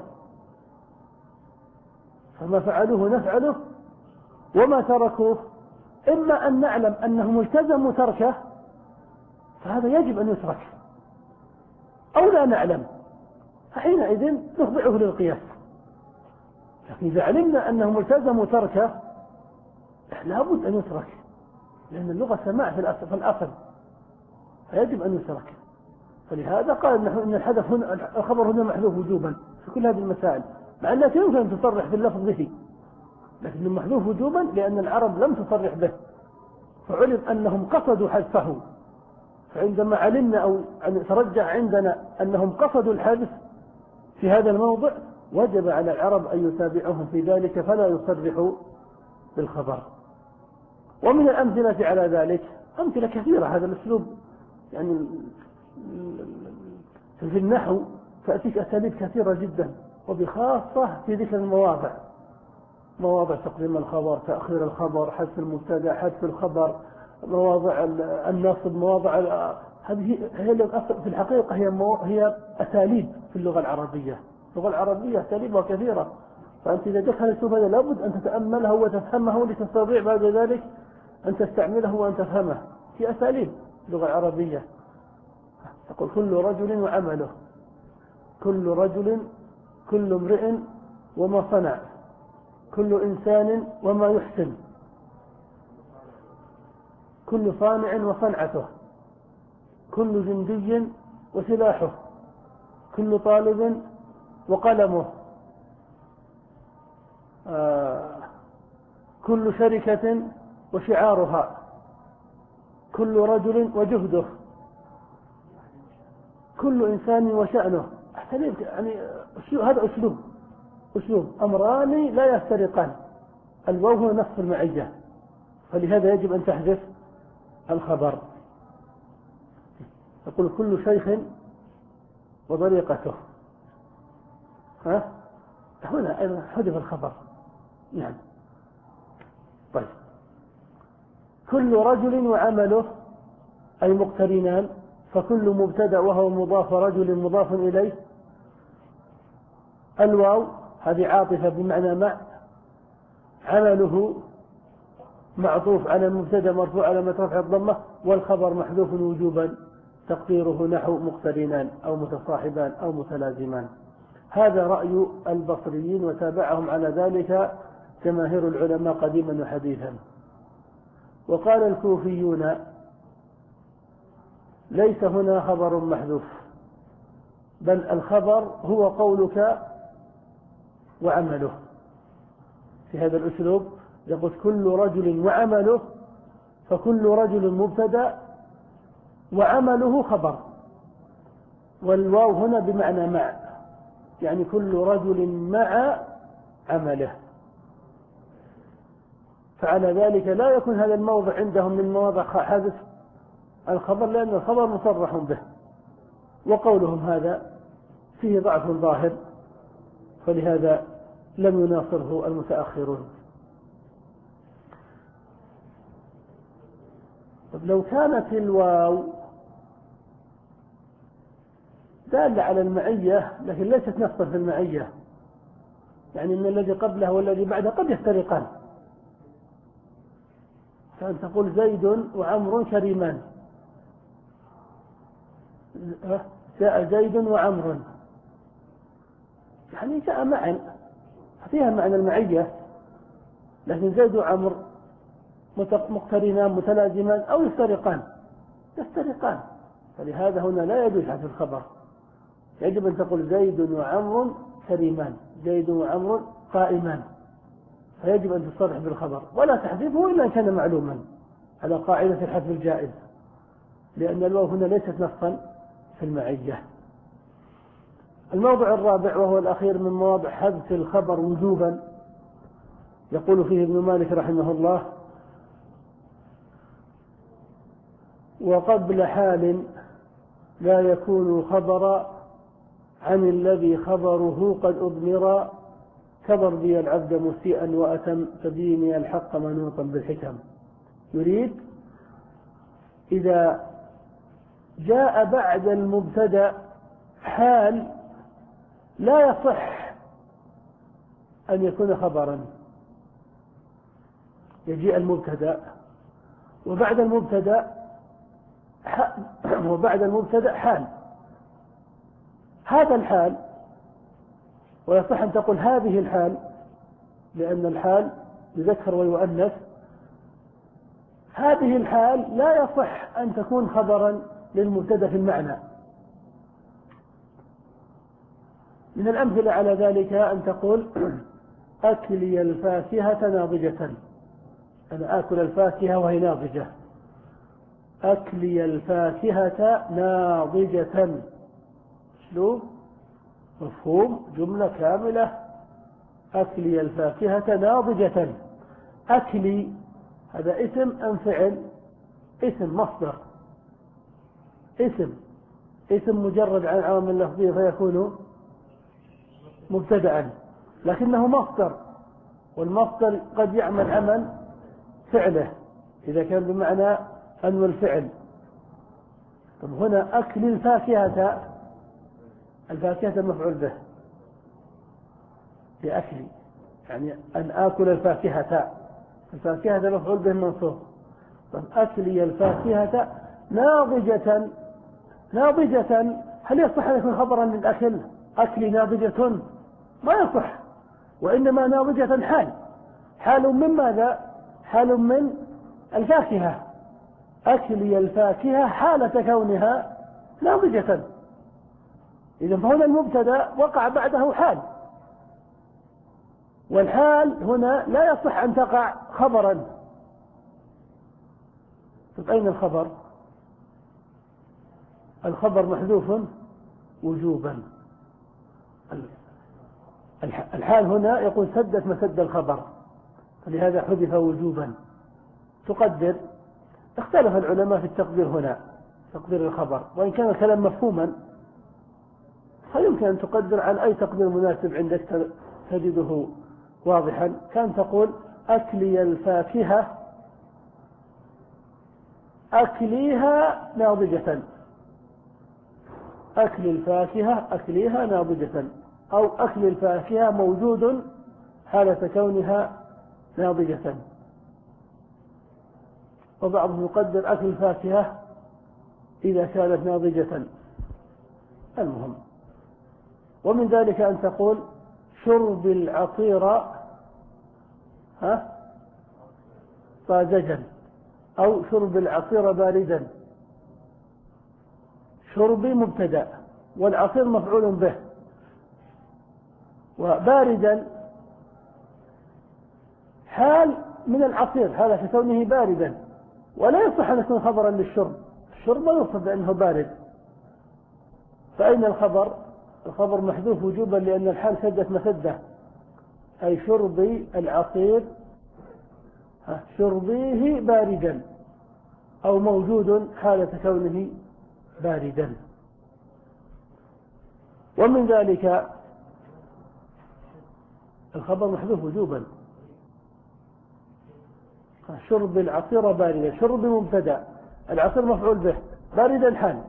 فما فعلوه نفعله وما تركوه إما أن نعلم أنهم التزموا تركه فهذا يجب أن يترك، أو لا نعلم فحينئذ نخضعه للقياس. لكن إذا علمنا أنهم التزموا تركه لابد أن يترك، لأن اللغة سماع في الأصل, في الأصل فيجب أن يترك. فلهذا قال إن الحذف هنا الخبر هنا محذوف وجوبا في كل هذه المسائل، مع أنها يمكن أن تصرح باللفظ به، لكن محذوف وجوبا لأن العرب لم تصرح به، فعلم أنهم قصدوا حذفه. فعندما علمنا أو ترجع عندنا أنهم قصدوا الحذف في هذا الموضع وجب على العرب أن يتابعهم في ذلك فلا يصرحوا بالخبر. ومن الأمثلة على ذلك أمثلة كثيرة. هذا الأسلوب يعني في النحو تأتيك أساليب كثيرة جدا، وبخاصة في ذكر المواضع، مواضع تقديم الخبر، تأخير الخبر، حذف المبتدأ، حذف الخبر، مواضع النصب، مواضع هذه هي في الحقيقة هي هي أساليب في اللغة العربية. اللغة العربية أساليبها كثيرة، فأنت إذا جاءك هذا الأسلوب هذا لابد أن تتأمله وتفهمه لتستطيع بعد ذلك أن تستعمله وأن تفهمه. في أساليب اللغة العربية، تقول كل رجل وعمله، كل رجل، كل امرئ وما صنع، كل إنسان وما يحسن، كل صانع وصنعته، كل جندي وسلاحه، كل طالب وقلمه، آه كل شركة وشعارها، كل رجل وجهده، كل إنسان وشأنه. يعني هذا أسلوب أسلوب أمران لا يفترقان، الواو هو نصف المعية، فلهذا يجب أن تحذف الخبر. يقول كل شيخ وطريقته، ها هنا أيضا حذف الخبر. يعني طيب كل رجل وعمله أي مقترنان، فكل مبتدأ وهو مضاف رجل مضاف إليه، الواو هذه عاطفة بمعنى مع، عمله معطوف على المبتدأ مرفوع على رفع الضمة، والخبر محذوف وجوبا تقديره نحو مقترنان أو متصاحبان أو متلازمان. هذا رأي البصريين، وتابعهم على ذلك جماهير العلماء قديما وحديثا. وقال الكوفيون ليس هنا خبر محذوف، بل الخبر هو قولك وعمله. في هذا الأسلوب يقول كل رجل وعمله، فكل رجل مبتدأ وعمله خبر، والواو هنا بمعنى مع، يعني كل رجل مع عمله. فعلى ذلك لا يكون هذا الموضع عندهم من مواضع حذف الخبر، لأن الخبر مصرح به، وقولهم هذا فيه ضعف ظاهر، فلهذا لم يناصره المتأخرون. طب لو كانت الواو دالة على المعية لكن ليست نصا في المعية، يعني ان الذي قبله والذي بعده قد يفترقان، كان تقول زيد وعمر كريمان، جاء زيد وعمر، يعني جاء معا فيها معنى المعية، لكن زيد وعمر مقترنان متلازمان أو يفترقان يفترقان فلهذا هنا لا يجوز حذف الخبر، يجب أن تقول زيد وعمر كريمان، زيد وعمر قائمان، فيجب أن تصرح بالخبر ولا تحذفه إلا أن كان معلوما على قاعدة الحذف الجائز، لأن الواو هنا ليست نصا في المعية. الموضع الرابع وهو الأخير من مواضع حذف الخبر وجوبا، يقول فيه ابن مالك رحمه الله: وقبل حال لا يكون خبر عن الذي خبره قد أضمر، كبر بي العبد مسيئا وأتم فديني الحق منوطا بالحكم. يريد إذا جاء بعد المبتدأ حال لا يصح أن يكون خبرا، يجيء المبتدأ وبعد المبتدأ وبعد المبتدأ حال، هذا الحال، ويصح أن تقول هذه الحال لأن الحال يذكر ويؤنث، هذه الحال لا يصح أن تكون خبرا للمبتدأ في المعنى. من الأمثلة على ذلك أن تقول أكلي الفاكهة ناضجة، أنا آكل الفاكهة وهي ناضجة، أكلي الفاكهة ناضجة، شلو مفهوم جملة كاملة، أكلي الفاكهة ناضجة. أكلي هذا اسم أم فعل؟ اسم مصدر، اسم اسم مجرد عن عوامل لفظية فيكون مبتدأ، لكنه مصدر، والمصدر قد يعمل عمل فعله إذا كان بمعنى أنو الفعل. طب هنا أكل الفاكهة، الفاكهة مفعول به لأكلي، يعني أن آكل الفاكهة، الفاكهة مفعول به منصوب. طب أكلي الفاكهة ناضجة، ناضجة هل يصح أن يكون خبرا للأكل؟ أكلي ناضجة ما يصح، وإنما ناضجة حال، حال من ماذا؟ حال من الفاكهة، أكلي الفاكهة حالة كونها ناضجة، إذا فهنا المبتدأ وقع بعده حال، والحال هنا لا يصح أن تقع خبرا. طيب أين الخبر؟ الخبر محذوف وجوبا، الحال هنا يقول سدت مسد الخبر، فلهذا حذف وجوبا. تقدر، اختلف العلماء في التقدير هنا، تقدير الخبر، وإن كان الكلام مفهوما فيمكن أن تقدر على أي تقدير مناسب عندك تجده واضحا. كان تقول أكلي الفاكهة أكليها ناضجة، أكل الفاكهة أكليها ناضجة، أو أكل الفاكهة موجود حالة كونها ناضجة. وبعضهم يقدر أكل الفاكهة إذا كانت ناضجة. المهم، ومن ذلك أن تقول شرب العصير ها طازجا، أو شرب العصير باردا، شربي مبتدأ والعصير مفعول به. وباردا حال من العصير، هذا ككونه باردا، ولا يصح أن يكون خبرا للشرب. الشرب ما يوصف بأنه بارد. فأين الخبر؟ الخبر محذوف وجوبا لأن الحال سدت مسدة، أي شربي العصير شربيه باردا أو موجود حالة كونه باردا. ومن ذلك الخبر محذوف وجوبا، شرب العصير باردا، شرب مبتدأ، العصير مفعول به، باردا حال.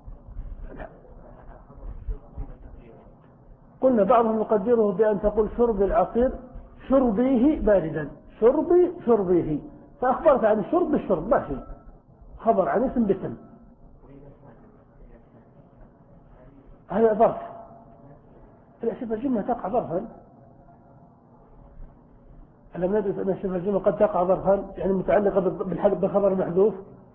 قلنا بعضهم يقدره بأن تقول شرب العصير شربيه باردا، شربي شربيه، فأخبرت عن الشرب بالشرب، ما شيء، خبر عن اسم باسم. هذا ظرف. شوف الجملة تقع ظرفا، ألم ندرس أن شوف الجملة قد تقع ظرفا، يعني متعلقة بالخبر المحذوف.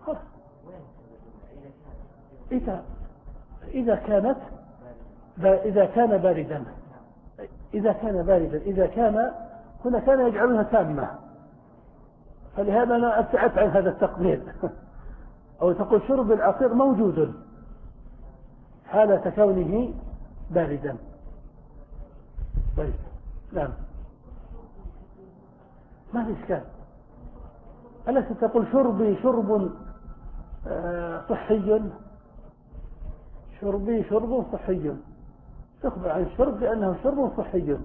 إذا إذا كانت إذا كان باردا إذا كان باردا إذا كان هنا كان يجعلها تامة، فلهذا أنا أبتعدت عن هذا التقدير. أو تقول شرب العصير موجود حالة كونه باردا. طيب نعم، ما في إشكال. ألست تقول شربي شرب صحي، شربي شرب صحي، تخبر عن الشرب بأنه شرب صحي.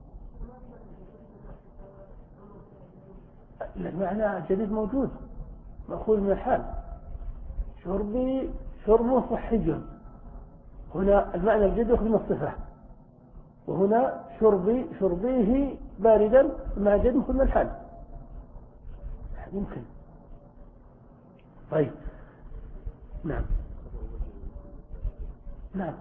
المعنى جديد موجود مأخوذ من الحال، شربي شرب صحي، هنا المعنى الجديد يأخذ من الصفة، وهنا شربي شربيه باردا، المعنى الجديد يأخذ من الحال. يمكن. طيب نعم نعم،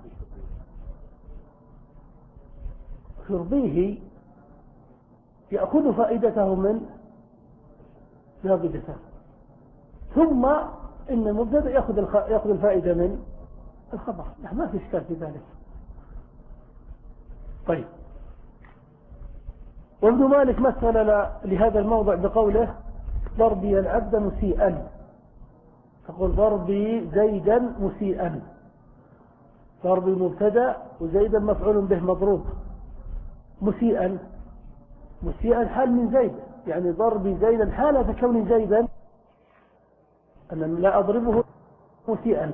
شربيه يأخذ فائدته من ناضجته، ثم إن المبتدأ يأخذ يأخذ الفائدة من الخبر. لا، ما في إشكال في ذلك. طيب، وابن مالك مثل لهذا الموضع بقوله ضربي العبد مسيئا، تقول ضربي زيدا مسيئا، ضربي مبتدأ وزيدا مفعول به مضروب، مسيئا مسيئا حال من زيد، يعني ضربي زيدا حالة كون زيدا أنا لا أضربه مسيئا،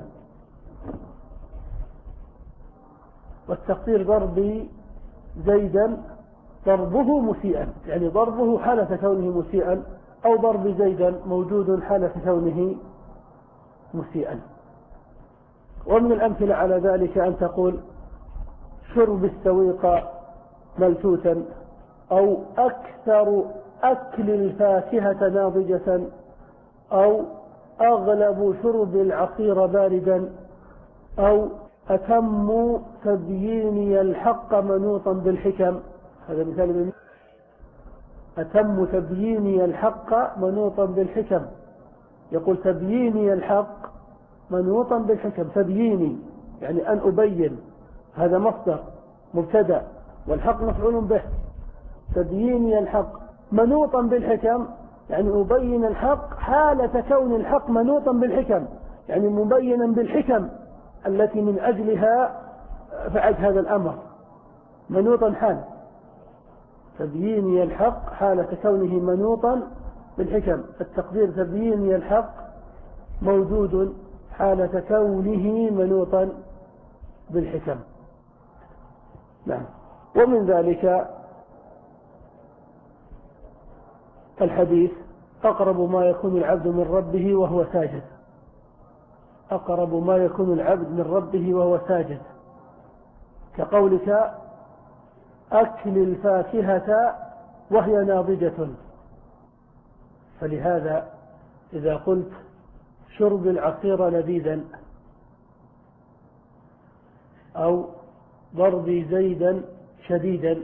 والتقدير ضربي زيدا ضربه مسيئا، يعني ضربه حالة كونه مسيئا، أو ضرب زيدا موجود حالة كونه مسيئا. ومن الأمثلة على ذلك أن تقول شرب السويق ملتوتا، أو أكثر أكل الفاكهة ناضجة، أو أغلب شرب العصير باردا، أو أتم تبييني الحق منوطا بالحكم. هذا مثال من أتم تبييني الحق منوطا بالحكم، يقول تبييني الحق منوطا بالحكم، تبييني يعني أن أبين، هذا مصدر مبتدأ والحق مفعول به، تبييني الحق منوطا بالحكم يعني أبين الحق حالة كون الحق منوطا بالحكم، يعني مبينا بالحكم التي من أجلها فعلت هذا الأمر، منوطا حال، تبييني الحق حالة كونه منوطا بالحكم، التقدير تبييني الحق موجود حالة كونه منوطا بالحكم. نعم. ومن ذلك الحديث أقرب ما يكون العبد من ربه وهو ساجد، أقرب ما يكون العبد من ربه وهو ساجد، كقولك أكل الفاكهة وهي ناضجة. فلهذا إذا قلت شرب العصير لذيذا، أو ضربي زيدا شديدا،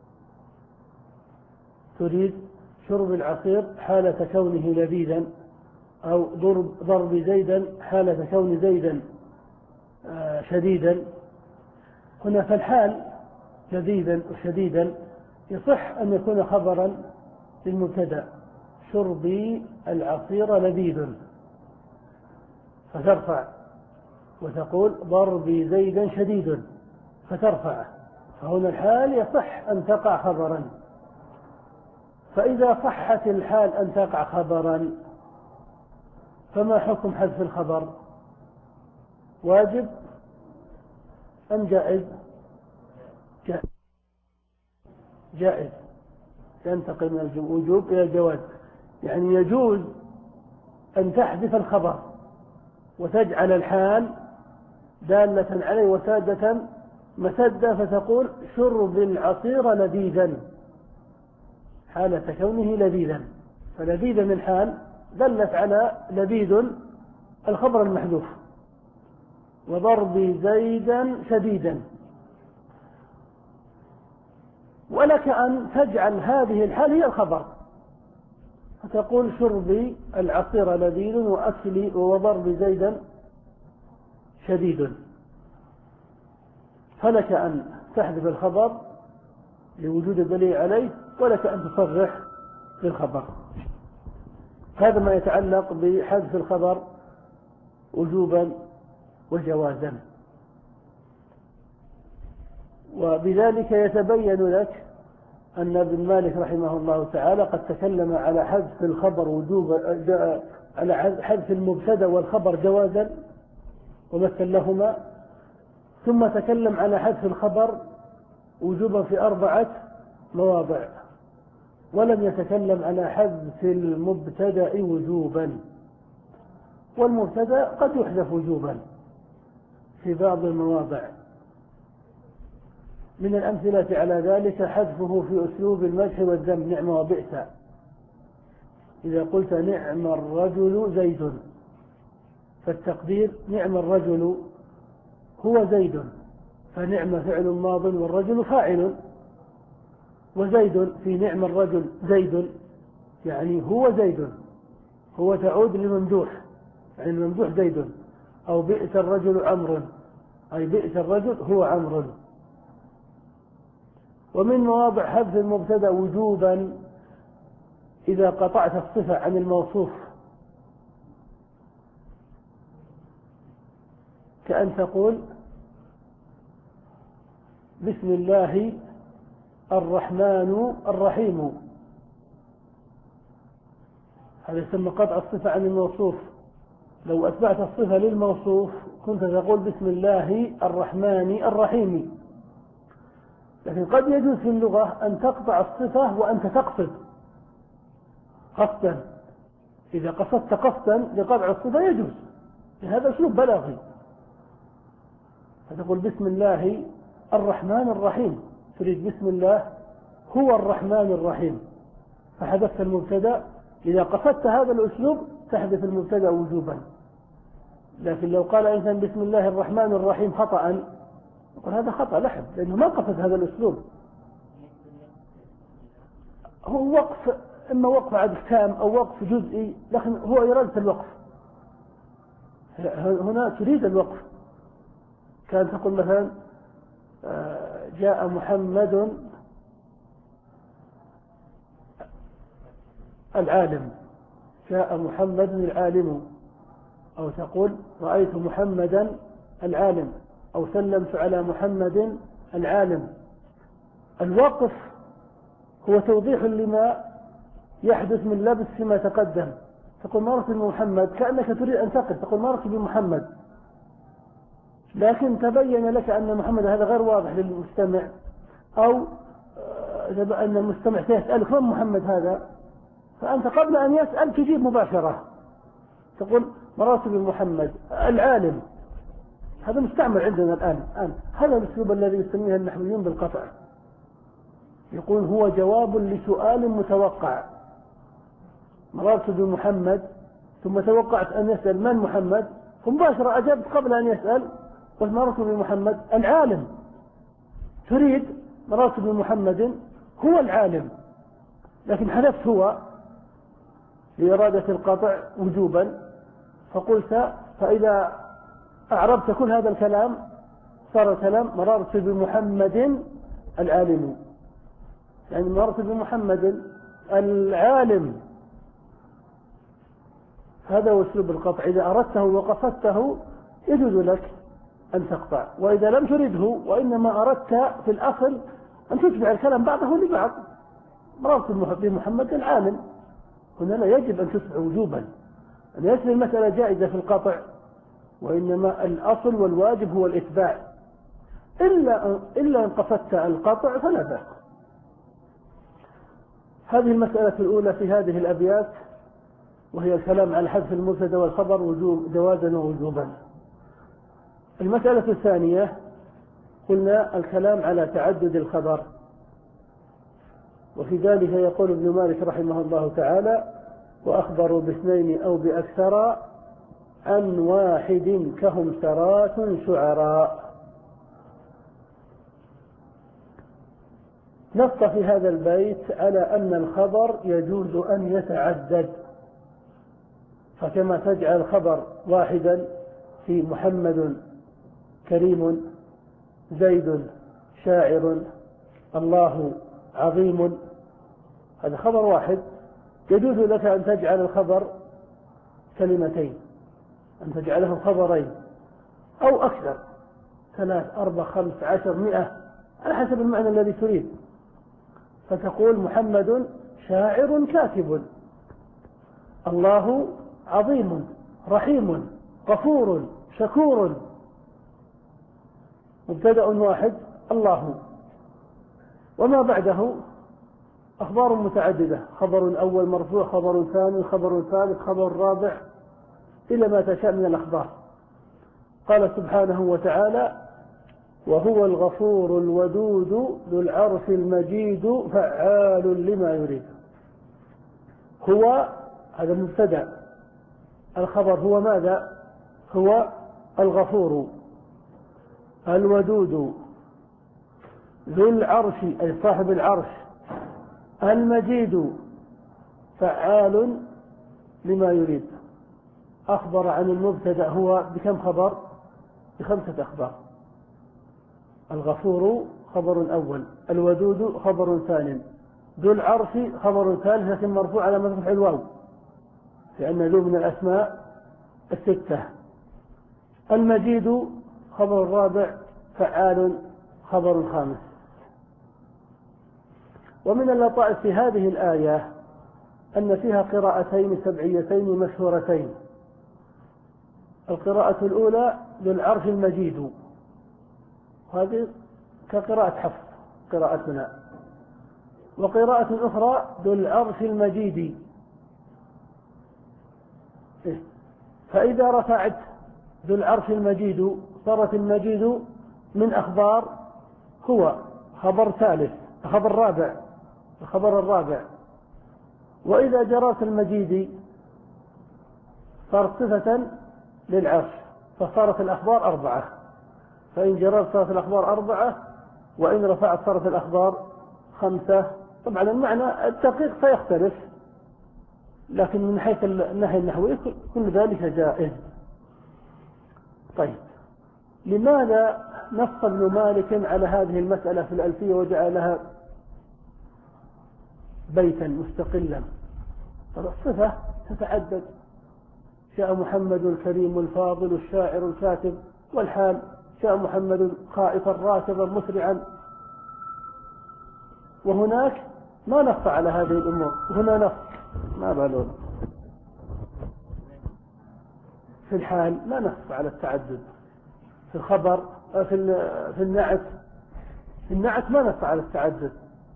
تريد شرب العصير حالة كونه لذيذا، أو ضرب ضرب زيدا حالة كون زيدا شديدا. هنا في الحال لذيذا وشديدا يصح أن يكون خبرا للمبتدأ، شربي العصير لذيذ، فترفع وتقول ضربي زيدا شديد فترفع، فهنا الحال يصح أن تقع خبرا. فإذا صحت الحال أن تقع خبرا فما حكم حذف الخبر؟ واجب أم جائز؟ جائز, جائز. ينتقل من الوجوب إلى الجواز، يعني يجوز أن تحذف الخبر وتجعل الحال دالة عليه وسادة مسدة، فتقول شرب العصير لذيذا حالة كونه لذيذا، فلذيذا الحال دلت على لذيذ الخبر المحذوف، وضرب زيدا شديدا. ولك أن تجعل هذه الحال هي الخبر، فتقول شربي العصير لذيذ وأكلي وضرب زيدا شديد، فلك أن تحذف الخبر لوجود الدليل عليه، ولك أن تصرح بالخبر. هذا ما يتعلق بحذف الخبر وجوبا وجوازا. وبذلك يتبين لك أن ابن مالك رحمه الله تعالى قد تكلم على حذف الخبر وجوبا، على حذف المبتدأ والخبر جوازا ومثل لهما، ثم تكلم على حذف الخبر وجوبا في أربعة مواضع، ولم يتكلم على حذف المبتدأ وجوبا. والمبتدأ قد يحذف وجوبا في بعض المواضع. من الأمثلة على ذلك حذفه في أسلوب المدح والذم، نعم وبئس. إذا قلت نعم الرجل زيد، فالتقدير نعم الرجل هو زيد، فنعم فعل ماض والرجل فاعل، وزيد في نعم الرجل زيد يعني هو زيد، هو تعود للممدوح يعني الممدوح زيد. أو بئس الرجل عمرو، أي بئس الرجل هو عمرو. ومن مواضع حذف المبتدأ وجوبا إذا قطعت الصفة عن الموصوف، كأن تقول بسم الله الرحمن الرحيم، هذا يسمى قطع الصفة عن الموصوف. لو أتبعت الصفة للموصوف كنت تقول بسم الله الرحمن الرحيم. لكن قد يجوز في اللغة أن تقطع الصفة وأنت تقصد قصدا، إذا قصدت قصدا لقطع الصفة يجوز، هذا أسلوب بلاغي، فتقول بسم الله الرحمن الرحيم، تريد بسم الله هو الرحمن الرحيم، فحذفت المبتدأ. إذا قصدت هذا الأسلوب تحذف المبتدأ وجوبا. لكن لو قال إنسان بسم الله الرحمن الرحيم خطأ، يقول هذا خطأ لحظ، لأنه ما قصد هذا الأسلوب، هو وقف، إما وقف عدد تام أو وقف جزئي، لكن هو إرادة الوقف، هنا تريد الوقف. كان تقول مثلا جاء محمد العالم، جاء محمد العالم، أو تقول رأيت محمدا العالم، أو سلمت على محمد العالم. الوقف هو توضيح لما يحدث من لبس فيما تقدم. تقول مرت بمحمد كأنك تريد أن تقف، تقول مرت بمحمد، لكن تبين لك أن محمد هذا غير واضح للمستمع، أو أن المستمع سيسألك من محمد هذا، فأنت قبل أن يسأل تجيب مباشرة، تقول مرات بمحمد العالم. هذا مستعمل عندنا الآن الآن هذا الأسلوب الذي يسميه النحويون بالقطع، يقول هو جواب لسؤال متوقع. مررت بمحمد ثم توقعت أن يسأل من محمد، فمباشرة أجبت قبل أن يسأل، قلت مررت بمحمد العالم، تريد مررت بمحمد هو العالم، لكن حذفت هو لإرادة القطع وجوبا، فقلت فإذا أعربت كل هذا الكلام صار كلام مررت بمحمد العالم، يعني مررت بمحمد العالم. هذا هو أسلوب القطع. إذا أردته وقصدته يجوز لك أن تقطع، وإذا لم ترده وإنما أردت في الأصل أن تتبع الكلام بعضه لبعض، مررت بمحمد العالم، هنا لا يجب أن تتبع وجوبا، أن ليس المسألة جائزة في القطع، وإنما الأصل والواجب هو الإتباع، إلا إلا أن قصدت القطع فلا بأس. هذه المسألة الأولى في هذه الأبيات، وهي الكلام على حذف المبتدا والخبر وجوب جوازا ووجوبا. المسألة الثانية قلنا الكلام على تعدد الخبر، وفي ذلك يقول ابن مالك رحمه الله تعالى: وأخبروا باثنين أو بأكثر عن واحد كهم سرات شعراء. نص في هذا البيت على أن الخبر يجوز أن يتعدد، فكما تجعل الخبر واحدا في محمد كريم زيد شاعر الله عظيم، هذا خبر واحد، يجوز لك أن تجعل الخبر كلمتين، أن تجعله خبرين أو أكثر، ثلاث أربع خمس عشر مئة على حسب المعنى الذي تريد. فتقول محمد شاعر كاتب، الله عظيم رحيم غفور شكور، مبتدأ واحد الله، وما بعده أخبار متعددة، خبر أول مرفوع، خبر ثاني، خبر ثالث، خبر رابع، إلى ما تشاء من الأخبار. قال سبحانه وتعالى: وهو الغفور الودود ذو العرش المجيد فعال لما يريد. هو هذا مبتدأ، الخبر هو ماذا؟ هو الغفور الودود ذو العرش أي صاحب العرش، المجيد فعال لما يريد. أخبر عن المبتدأ هو بكم خبر؟ بخمسة أخبار. الغفور خبر أول، الودود خبر ثاني، ذو العرش خبر ثالث لكن مرفوع على مرفوع الواو لأن ذو من الأسماء الستة، المجيد خبر رابع، فعال خبر خامس. ومن اللطائف في هذه الآية أن فيها قراءتين سبعيتين مشهورتين. القراءة الأولى ذو العرش المجيد، هذه كقراءة حفص قراءتنا، وقراءة أخرى ذو العرش المجيد. فإذا رفعت ذو العرش المجيد صارت المجيد من أخبار، هو خبر ثالث، خبر رابع، الخبر الرابع. وإذا جرت المجيد صارت صفة للعرش، فصارت الأخبار أربعة، فإن جرت صارت الأخبار أربعة، وإن رفعت صارت الأخبار خمسة. طبعا المعنى الدقيق سيختلف، لكن من حيث الناحية النحوية كل ذلك جائز. طيب، لماذا نص ابن مالك على هذه المسألة في الألفية وجعلها بيتا مستقلا؟ الصفة تتعدد، جاء محمد الكريم الفاضل الشاعر الكاتب، والحال جاء محمد خائفا راكبا مسرعا، وهناك ما نص على هذه الأمور، هنا نص ما بالون. في الحال ما نص على التعدد، في الخبر في في النعت في النعت ما نص على التعدد.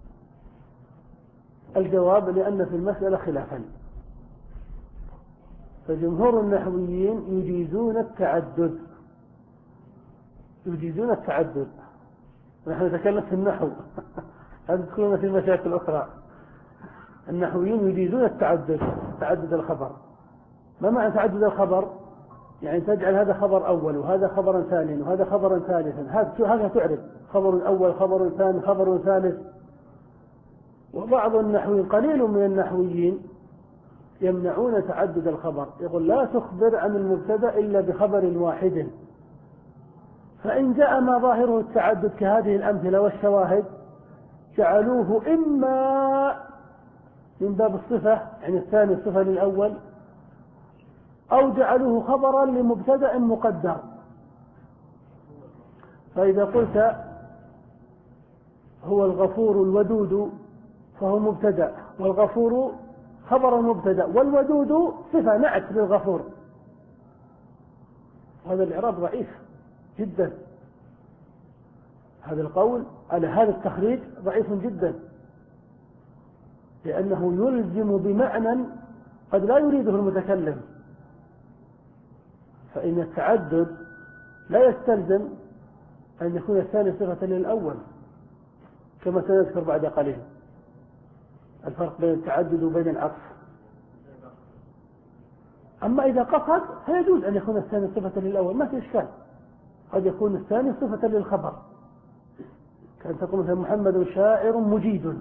الجواب لأن في المسألة خلافا، فجمهور النحويين يجيزون التعدد، يجيزون التعدد. نحن نتكلم في النحو هذا تكون في مشاكل أخرى. النحويين يجيزون التعدد، تعدد الخبر. ما معنى تعدد الخبر؟ يعني تجعل هذا خبر أول وهذا خبرا ثانيا وهذا خبرا ثالثا، هذا تعرف خبر أول خبر ثاني خبر ثالث. وبعض النحويين قليل من النحويين يمنعون تعدد الخبر، يقول لا تخبر عن المبتدأ إلا بخبر واحد، فإن جاء ما ظاهره التعدد كهذه الأمثلة والشواهد جعلوه إما من باب الصفة، يعني الثاني الصفة للأول، أو جعلوه خبرا لمبتدأ مقدر. فإذا قلت هو الغفور الودود فهو مبتدأ، والغفور خبر مبتدأ، والودود صفة نعت للغفور. هذا الإعراب ضعيف جدا، هذا القول على هذا التخريج ضعيف جدا، لأنه يلزم بمعنى قد لا يريده المتكلم. فإن التعدد لا يستلزم أن يكون الثاني صفة للأول، كما سنذكر بعد قليل الفرق بين التعدد وبين العطف. أما إذا قصد فيجوز أن يكون الثاني صفة للأول، ما في إشكال. قد يكون الثاني صفة للخبر، كان تقول مثلا محمد شاعر مجيد،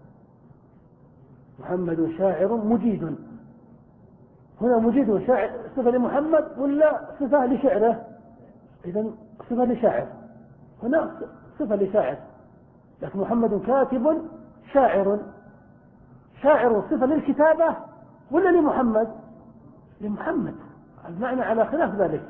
محمد شاعر مجيد، هنا مجيد شاعر صفة لمحمد ولا صفة لشعره؟ إذن صفة لشاعر، هنا صفة لشاعر. لكن محمد كاتب شاعر، شاعر صفة للكتابة ولا لمحمد؟ لمحمد، المعنى على خلاف ذلك.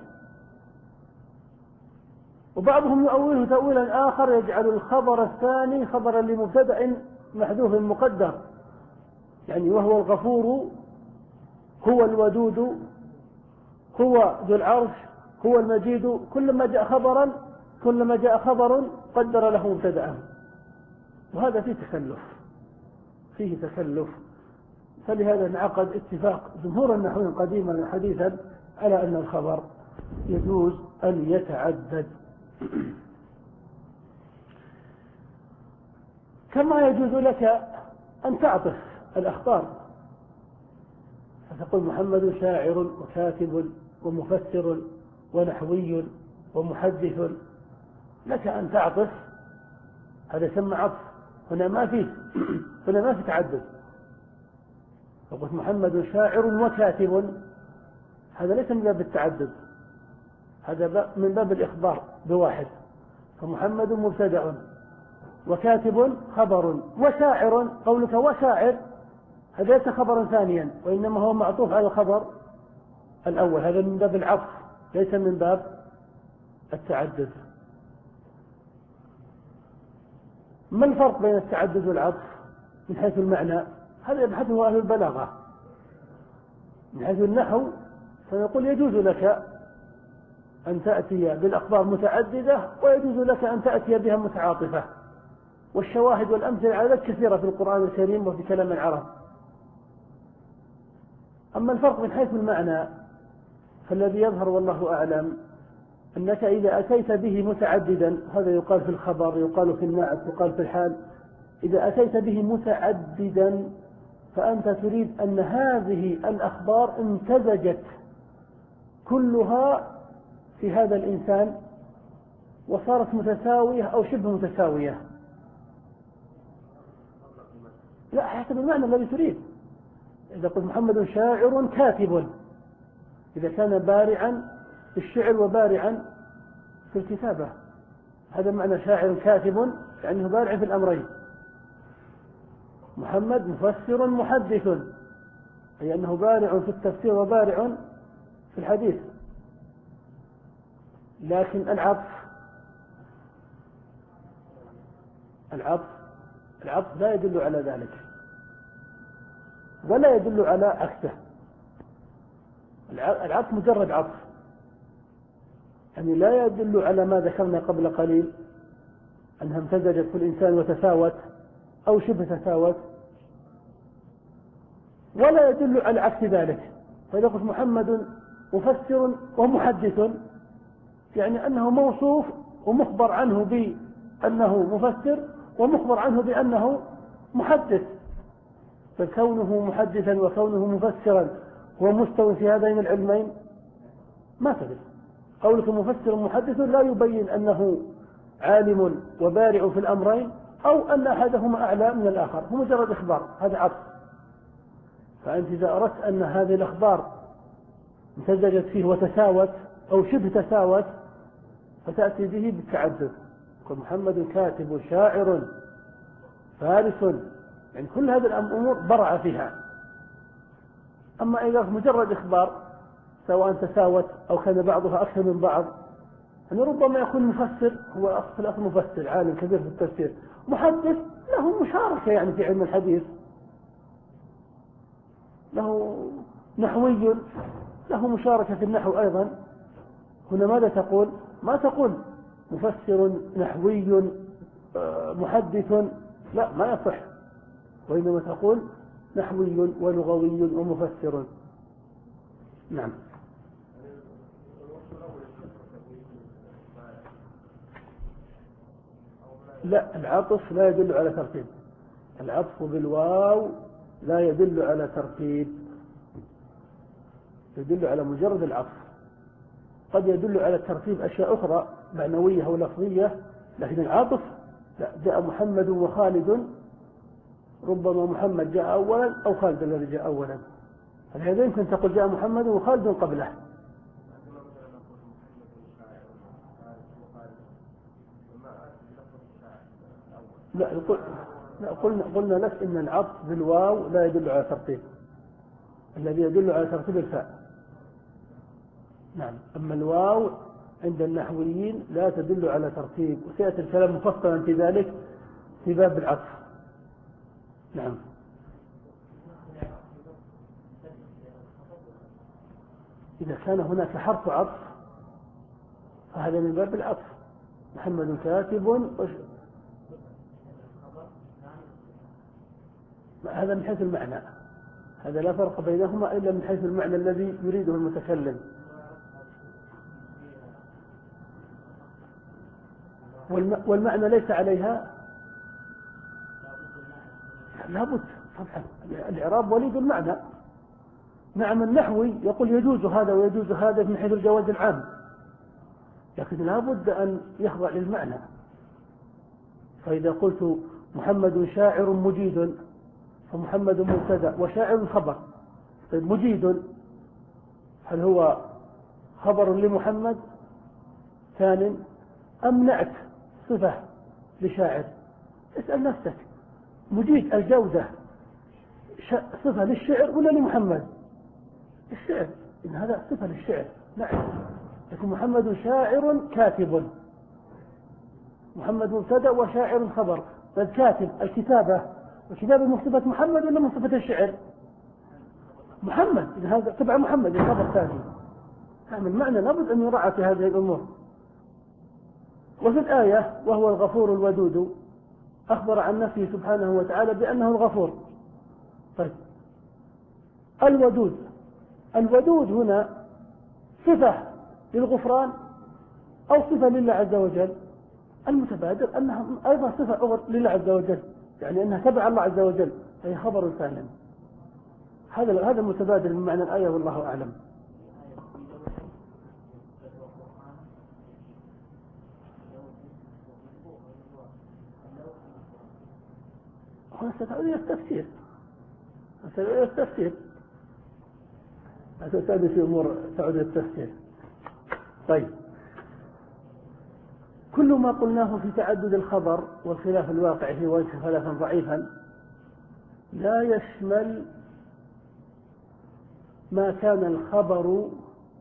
وبعضهم يؤوله تأويلا آخر، يجعل الخبر الثاني خبرا لمبتدأ محذوف مقدر، يعني وهو الغفور، هو الودود، هو ذو العرش، هو المجيد. كلما جاء خبرا كلما جاء خبر قدر له مبتدأ، وهذا فيه تكلف، فيه تكلف. فلهذا انعقد اتفاق جمهور النحويين قديما وحديثا على أن الخبر يجوز أن يتعدد. كما يجوز لك أن تعطف الأخبار، فتقول محمد شاعر وكاتب ومفسر ونحوي ومحدث، لك أن تعطف، هذا يسمى عطف. هنا ما فيه هنا ما في تعدد. فقلت محمد شاعر وكاتب، هذا ليس من باب التعدد، هذا من باب الإخبار بواحد. فمحمد مبتدأ وكاتب خبر، وشاعر، قولك وشاعر هذا ليس خبرا ثانيا، وإنما هو معطوف على الخبر الأول، هذا من باب العطف ليس من باب التعدد. ما الفرق بين التعدد والعطف من حيث المعنى؟ هذا يبحثه أهل البلاغة. من حيث النحو فيقول يجوز لك أن تأتي بالأخبار متعددة، ويجوز لك أن تأتي بها متعاطفة، والشواهد والأمثلة على ذلك كثيرة في القرآن الكريم وفي كلام العرب. أما الفرق من حيث المعنى فالذي يظهر والله أعلم أنك إذا أتيت به متعددا، هذا يقال في الخبر، يقال في النعت، يقال في الحال، إذا أتيت به متعددا فأنت تريد أن هذه الأخبار امتزجت كلها في هذا الإنسان وصارت متساوية أو شبه متساوية. لا، حسب المعنى الذي تريد. إذا قلت محمد شاعر كاتب، إذا كان بارعا في الشعر وبارعا في الكتابة، هذا معنى شاعر كاتب، يعني هو بارع في الأمرين. محمد مفسر محدث، أي أنه بارع في التفسير وبارع في الحديث. لكن العطف العطف العطف لا يدل على ذلك ولا يدل على عكسه. العطف مجرد عطف، يعني لا يدل على ما ذكرنا قبل قليل أنها امتزجت في الإنسان وتساوت أو شبه تساوت، ولا يدل على عكس ذلك. فإذا قلت محمد مفسر ومحدث، يعني أنه موصوف ومخبر عنه بأنه مفسر ومخبر عنه بأنه محدث، فكونه محدثا وكونه مفسرا هو مستوى في هذين العلمين ما تدل. قولك مفسر محدث لا يبين أنه عالم وبارع في الأمرين أو أن أحدهما أعلى من الآخر، هو مجرد إخبار، هذا عطف. فأنت إذا أردت أن هذه الأخبار امتزجت فيه وتساوت أو شبه تساوت، فتأتي به بالتعدد، يقول محمد كاتب شاعر فارس، يعني كل هذه الأمور برع فيها. أما إذا مجرد إخبار سواء تساوت أو كان بعضها أكثر من بعض، يعني ربما يكون مفسر هو في الأصل مفسر عالم كبير في التفسير، محدث له مشاركة يعني في علم الحديث، له نحوي له مشاركة في النحو أيضا. هنا ماذا تقول؟ ما تقول مفسر نحوي محدث، لا ما يصح، وإنما تقول نحوي ولغوي ومفسر. نعم. لا، العطف لا يدل على ترتيب، العطف بالواو لا يدل على ترتيب، يدل على مجرد العطف. قد يدل على الترتيب أشياء أخرى معنوية أو لفظية، لكن العطف لا. جاء محمد وخالد، ربما محمد جاء أولا أو خالد الذي جاء أولا، فلهذا يمكن تقول جاء محمد وخالد قبله. لا, لا قلنا, قلنا لك إن العطف بالواو لا يدل على ترتيب، الذي يدل على ترتيب الفاء. نعم. أما الواو عند النحويين لا تدل على ترتيب، وسيأتي الكلام مفصلا في ذلك في باب العطف. نعم. إذا كان هناك حرف عطف فهذا من باب العطف، محمد كاتب، هذا من حيث المعنى، هذا لا فرق بينهما إلا من حيث المعنى الذي يريده المتكلم. والمعنى ليس عليها لابد طبعا، الإعراب وليد المعنى. نعم النحوي يقول يجوز هذا ويجوز هذا من حيث الجواز العام، لكن لابد أن يخضع للمعنى. فإذا قلت محمد شاعر مجيد فمحمد مبتدأ وشاعر خبر، طيب مجيد هل هو خبر لمحمد ثان أم نعت صفة لشاعر؟ اسأل نفسك، مجيد الجودة صفة للشعر ولا لمحمد؟ الشعر، إن هذا صفة للشعر نعم، لكن محمد شاعر كاتب، محمد مبتدأ وشاعر خبر، فالكاتب الكتابة، الكتابة من صفة محمد ولا من صفة الشعر؟ محمد، إن هذا تبع محمد الخبر ثاني. نعم المعنى لابد أن يراعى في هذه الأمور. وفي الآية وهو الغفور الودود أخبر عن نفسه سبحانه وتعالى بأنه الغفور. طيب الودود، الودود هنا صفة للغفران أو صفة لله عز وجل؟ المتبادر أنها أيضا صفة لله عز وجل، يعني أنها تبع الله عز وجل، فهي خبر ثاني. هذا هذا المتبادر من معنى الآية والله أعلم. هنا ستعود إلى التفسير، ستعود إلى التفسير، ستعود في أمور تعود إلى التفسير. طيب كل ما قلناه في تعدد الخبر والخلاف الواقع في وجه خلافا ضعيفا لا يشمل ما كان الخبر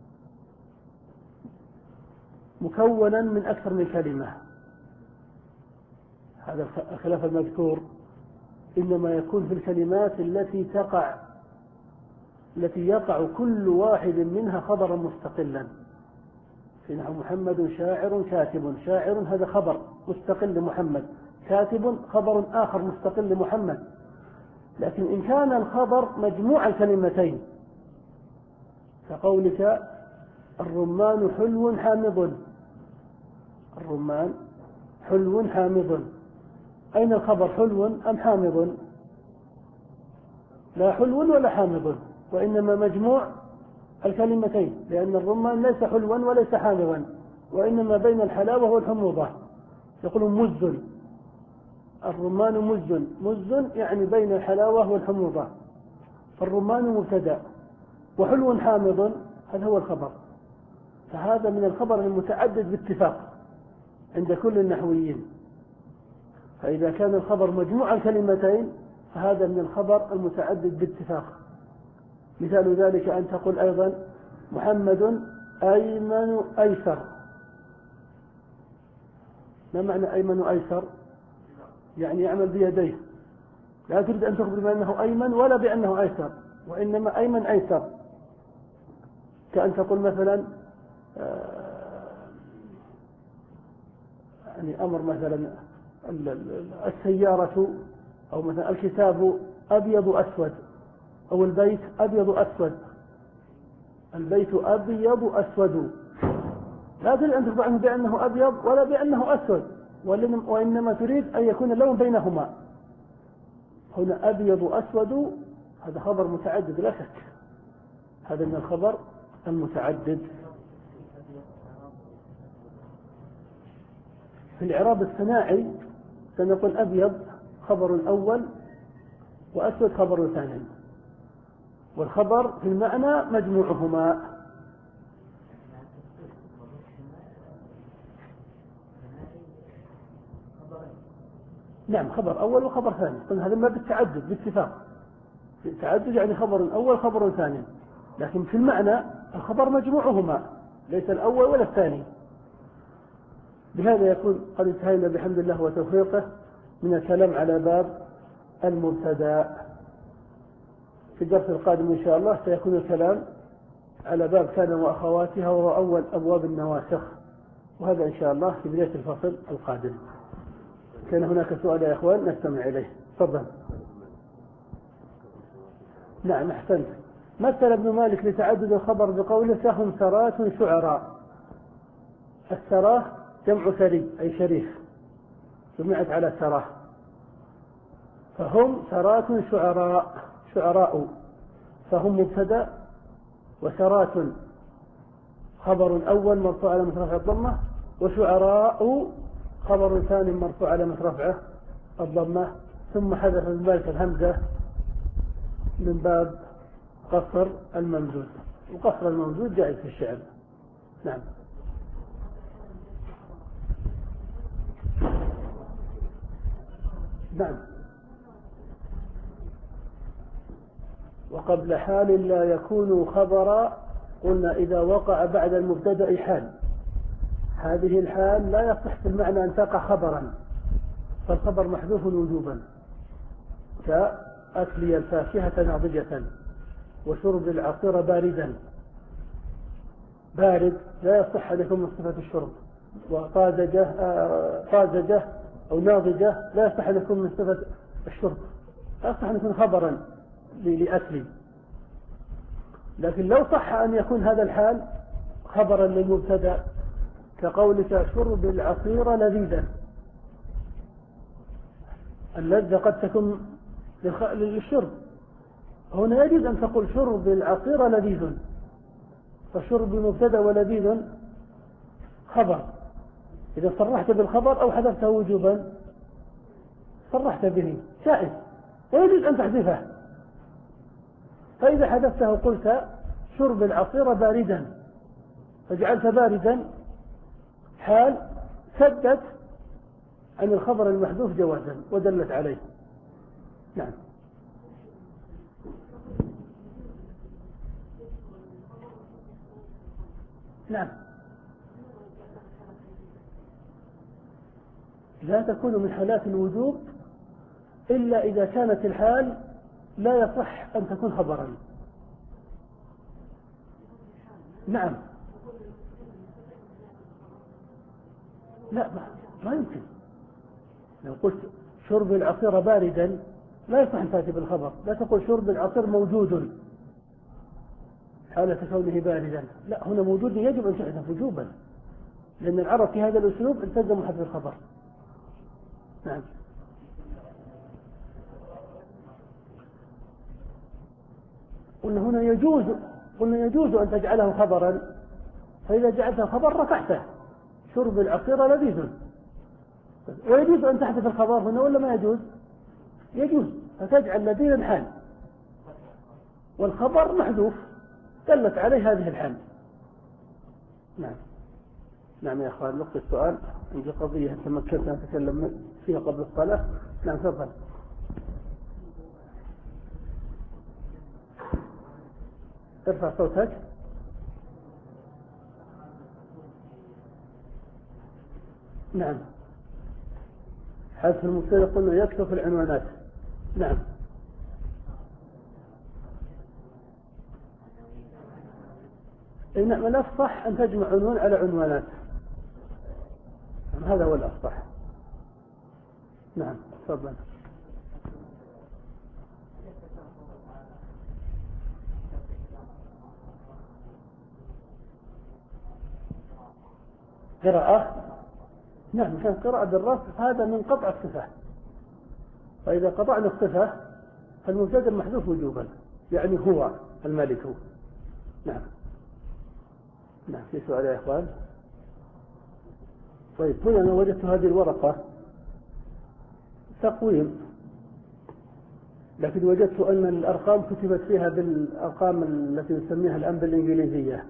مكونا من أكثر من كلمة. هذا الخلاف المذكور إنما يكون في الكلمات التي تقع التي يقع كل واحد منها خبرا مستقلا. في نحو محمد شاعر كاتب، شاعر هذا خبر مستقل لمحمد، كاتب خبر آخر مستقل لمحمد. لكن إن كان الخبر مجموع الكلمتين كقولك الرمان حلو حامض، الرمان حلو حامض، أين الخبر؟ حلو أم حامض؟ لا حلو ولا حامض، وإنما مجموع الكلمتين، لأن الرمان ليس حلوا وليس حامضا، وإنما بين الحلاوة والحموضة. يقولون مز، الرمان مز، مز يعني بين الحلاوة والحموضة، فالرمان مبتدأ، وحلو حامض هذا هو الخبر. فهذا من الخبر المتعدد باتفاق، عند كل النحويين. فإذا كان الخبر مجموع الكلمتين فهذا من الخبر المتعدد باتفاق. مثال ذلك أن تقول أيضا محمد أيمن أيسر. ما معنى أيمن أيسر؟ يعني يعمل بيديه، لا تريد أن تخبر بأنه أيمن ولا بأنه أيسر، وإنما أيمن أيسر. كأن تقول مثلا يعني أمر مثلا السيارة أو مثلا الكتاب أبيض أسود، أو البيت أبيض أسود. البيت أبيض أسود، لا تريد أن تخبر عنه بأنه أبيض ولا بأنه أسود، وإنما تريد أن يكون اللون بينهما. هنا أبيض أسود هذا خبر متعدد لا شك، هذا من الخبر المتعدد. في الإعراب الصناعي سنقول أبيض خبر أول وأسود خبر ثاني، والخبر في المعنى مجموعهما. نعم، خبر أول وخبر ثاني، قلنا هذا ما بالتعدد باتفاق. التعدد يعني خبر أول خبر ثاني، لكن في المعنى الخبر مجموعهما، ليس الأول ولا الثاني. بهذا يكون قد انتهينا بحمد الله وتوفيقه من الكلام على باب المبتدأ. في الدرس القادم إن شاء الله سيكون الكلام على باب كان وأخواتها، وهو أول أبواب النواسخ، وهذا إن شاء الله في بداية الفصل القادم. كان هناك سؤال يا إخوان نستمع إليه، تفضل. نعم أحسنت. مثل ابن مالك لتعدد الخبر بقوله فهم سراة شعراء. السراة جمع ثري أي شريف، جمعت على سراة. فهم سراة شعراء، شعراء، فهم مبتدأ، وسراة خبر أول مرفوع على رفعه الضمة، وشعراء خبر ثاني مرفوع على رفعه الضمة. ثم حذف ابن مالك الهمزة من باب قصر الممدود، وقصر الممدود جائز في الشعر. نعم. نعم. وقبل حال لا يكون خبرا قلنا إذا وقع بعد المبتدأ حال، هذه الحال لا يصح في المعنى أن تقع خبرا، فالخبر محذوف وجوبا، كأكلي الفاكهة ناضجة، وشرب العصير باردا. بارد لا يصح أن يكون من صفة الشرب، وطازجة طازجة أو ناضجة لا يصح أن يكون من صفة الشرب، لا يصح أن يكون خبرا لأكلي. لكن لو صح أن يكون هذا الحال خبرا للمبتدأ، كقولك شرب العصير لذيذا. اللذة قد تكون للشرب، هنا يجوز أن تقول شرب العصير لذيذ، فشرب مبتدأ ولذيذ خبر. إذا صرحت بالخبر أو حذفته وجوبا صرحت به جائز، ويجوز أن تحذفه. فإذا حذفته قلت شرب العصير باردا، فجعلت باردا حال سدت عن الخبر المحذوف جوازا ودلت عليه. نعم. نعم، لا تكون من حالات الوجوب إلا إذا كانت الحال لا يصح أن تكون خبرا. نعم. لا، ما يمكن. لو قلت شرب العصير باردا لا يصح أن تأتي بالخبر، لا تقول شرب العصير موجود حالة كونه باردا، لا، هنا موجود يجب أن تحذف وجوبا، لأن العرب في هذا الأسلوب التزموا حذف الخبر. نعم. قلنا هنا يجوز قلنا يجوز أن تجعله خبرا، فإذا جعلته خبر رفعته، شرب العصير لذيذ. ويجوز أن تحذف الخبر هنا ولا ما يجوز؟ يجوز، فتجعل لذيذا حال والخبر محذوف دلت عليه هذه الحال. نعم. نعم يا أخوان، وقت السؤال عندي قضية تمكنت أن أتكلم فيها قبل الصلاة. نعم تفضل. ارفع صوتك. نعم، حذف المبتدأ قلنا يكتب في العنوانات. نعم. إنما الأفصح أن تجمع عنوان على عنوانات، هذا هو الأفصح. نعم تفضل. قراءة. نعم، كان قراءة بالرفع هذا من قطع الصفة، فإذا قطعنا الصفة فالمبتدأ محذوف وجوبا، يعني هو الملك. نعم. نعم، في سؤال يا إخوان؟ طيب، هنا أنا وجدت هذه الورقة تقويم، لكن وجدت أن الأرقام كتبت فيها بالأرقام التي نسميها الآن بالإنجليزية.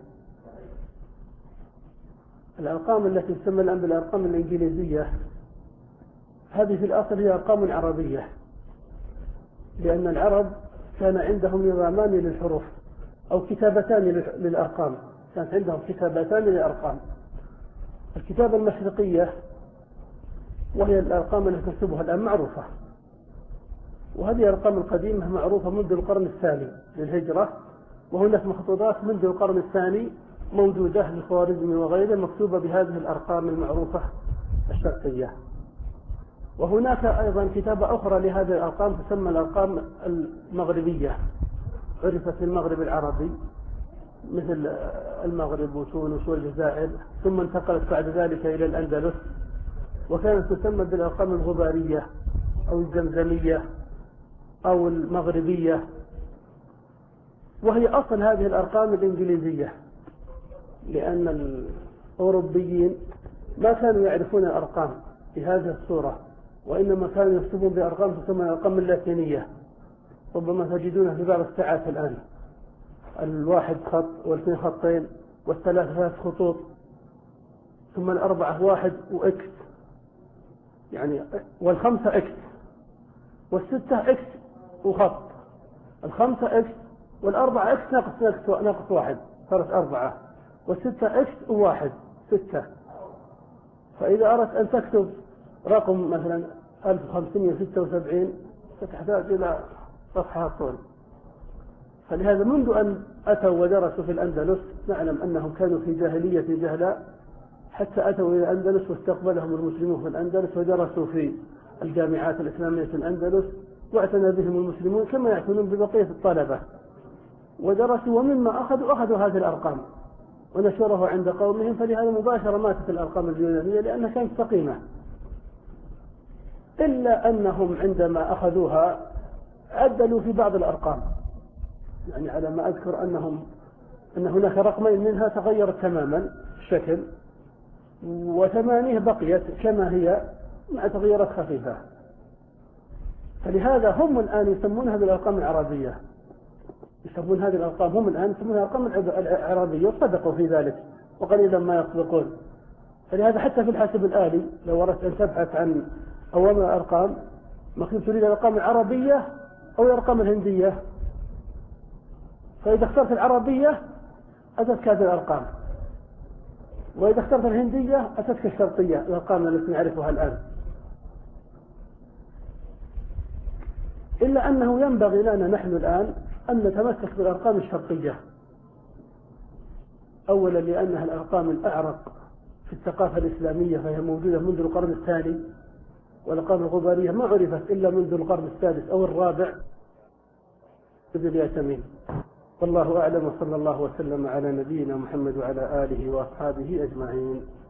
الأرقام التي تسمى الآن بالأرقام الإنجليزية هذه في الأصل هي أرقام عربية، لأن العرب كان عندهم نظامان للحروف أو كتابتان للأرقام، كانت عندهم كتابتان للأرقام. الكتابة المشرقية وهي الأرقام التي تكتبها الآن معروفة، وهذه الأرقام القديمة معروفة منذ القرن الثاني للهجرة، وهناك مخطوطات منذ القرن الثاني موجودة للخوارزمي وغيره مكتوبة بهذه الأرقام المعروفة الشرقية. وهناك أيضا كتابة أخرى لهذه الأرقام تسمى الأرقام المغربية، عرفت في المغرب العربي مثل المغرب وتونس والجزائر، ثم انتقلت بعد ذلك إلى الأندلس، وكانت تسمى بالأرقام الغبارية أو الزمزمية أو المغربية، وهي أصل هذه الأرقام الإنجليزية، لأن الأوروبيين ما كانوا يعرفون الأرقام بهذه الصورة، وإنما كانوا يكتبون بأرقام تسمى الأرقام اللاتينية، ربما تجدونها في بعض الساعات الآن، الواحد خط والاثنين خطين والثلاث ثلاث خطوط، ثم الأربعة واحد وإكس يعني، والخمسة إكس، والستة إكس وخط، الخمسة إكس والأربعة إكس ناقص ناقص واحد صارت أربعة، والستة إكس وواحد ستة. فإذا أردت أن تكتب رقم مثلا ألف وخمسمائة وستة وسبعين ستحتاج إلى صفحة طول. فلهذا منذ أن أتوا ودرسوا في الأندلس نعلم أنهم كانوا في جاهلية جهلاء، حتى أتوا إلى الأندلس واستقبلهم المسلمون في الأندلس ودرسوا في الجامعات الإسلامية في الأندلس، واعتنى بهم المسلمون كما يعتنون ببقية الطلبة، ودرسوا ومما أخذوا أخذوا هذه الأرقام ونشره عند قومهم، فلهذا مباشرة ماتت الأرقام اليونانية لأنها كانت سقيمة، إلا أنهم عندما أخذوها عدلوا في بعض الأرقام، يعني على ما أذكر أنهم أن هناك رقمين منها تغيرت تماما الشكل، وثمانية بقيت كما هي مع تغييرات خفيفة. فلهذا هم الآن يسمونها بالأرقام العربية، يسمون هذه الأرقام هم الآن يسمونها الأرقام العربية، وصدقوا في ذلك وقليلا ما يصدقون. فلهذا حتى في الحاسب الآلي لو أردت أن تبحث عن أوامر الأرقام مكتوب تريد الأرقام العربية أو الأرقام الهندية، فإذا اخترت العربية أتتك هذه الأرقام، وإذا اخترت الهندية أتتك الشرطية الأرقام التي نعرفها الآن. إلا أنه ينبغي لنا نحن الآن أن نتمسك بالأرقام الشرطية، أولا لأنها الأرقام الأعرق في الثقافة الإسلامية، فهي موجودة منذ القرن الثاني، والأرقام الغبارية ما عرفت إلا منذ القرن السادس أو الرابع بالياسمين. والله أعلم، وصلى الله وسلم على نبينا محمد وعلى آله وأصحابه أجمعين.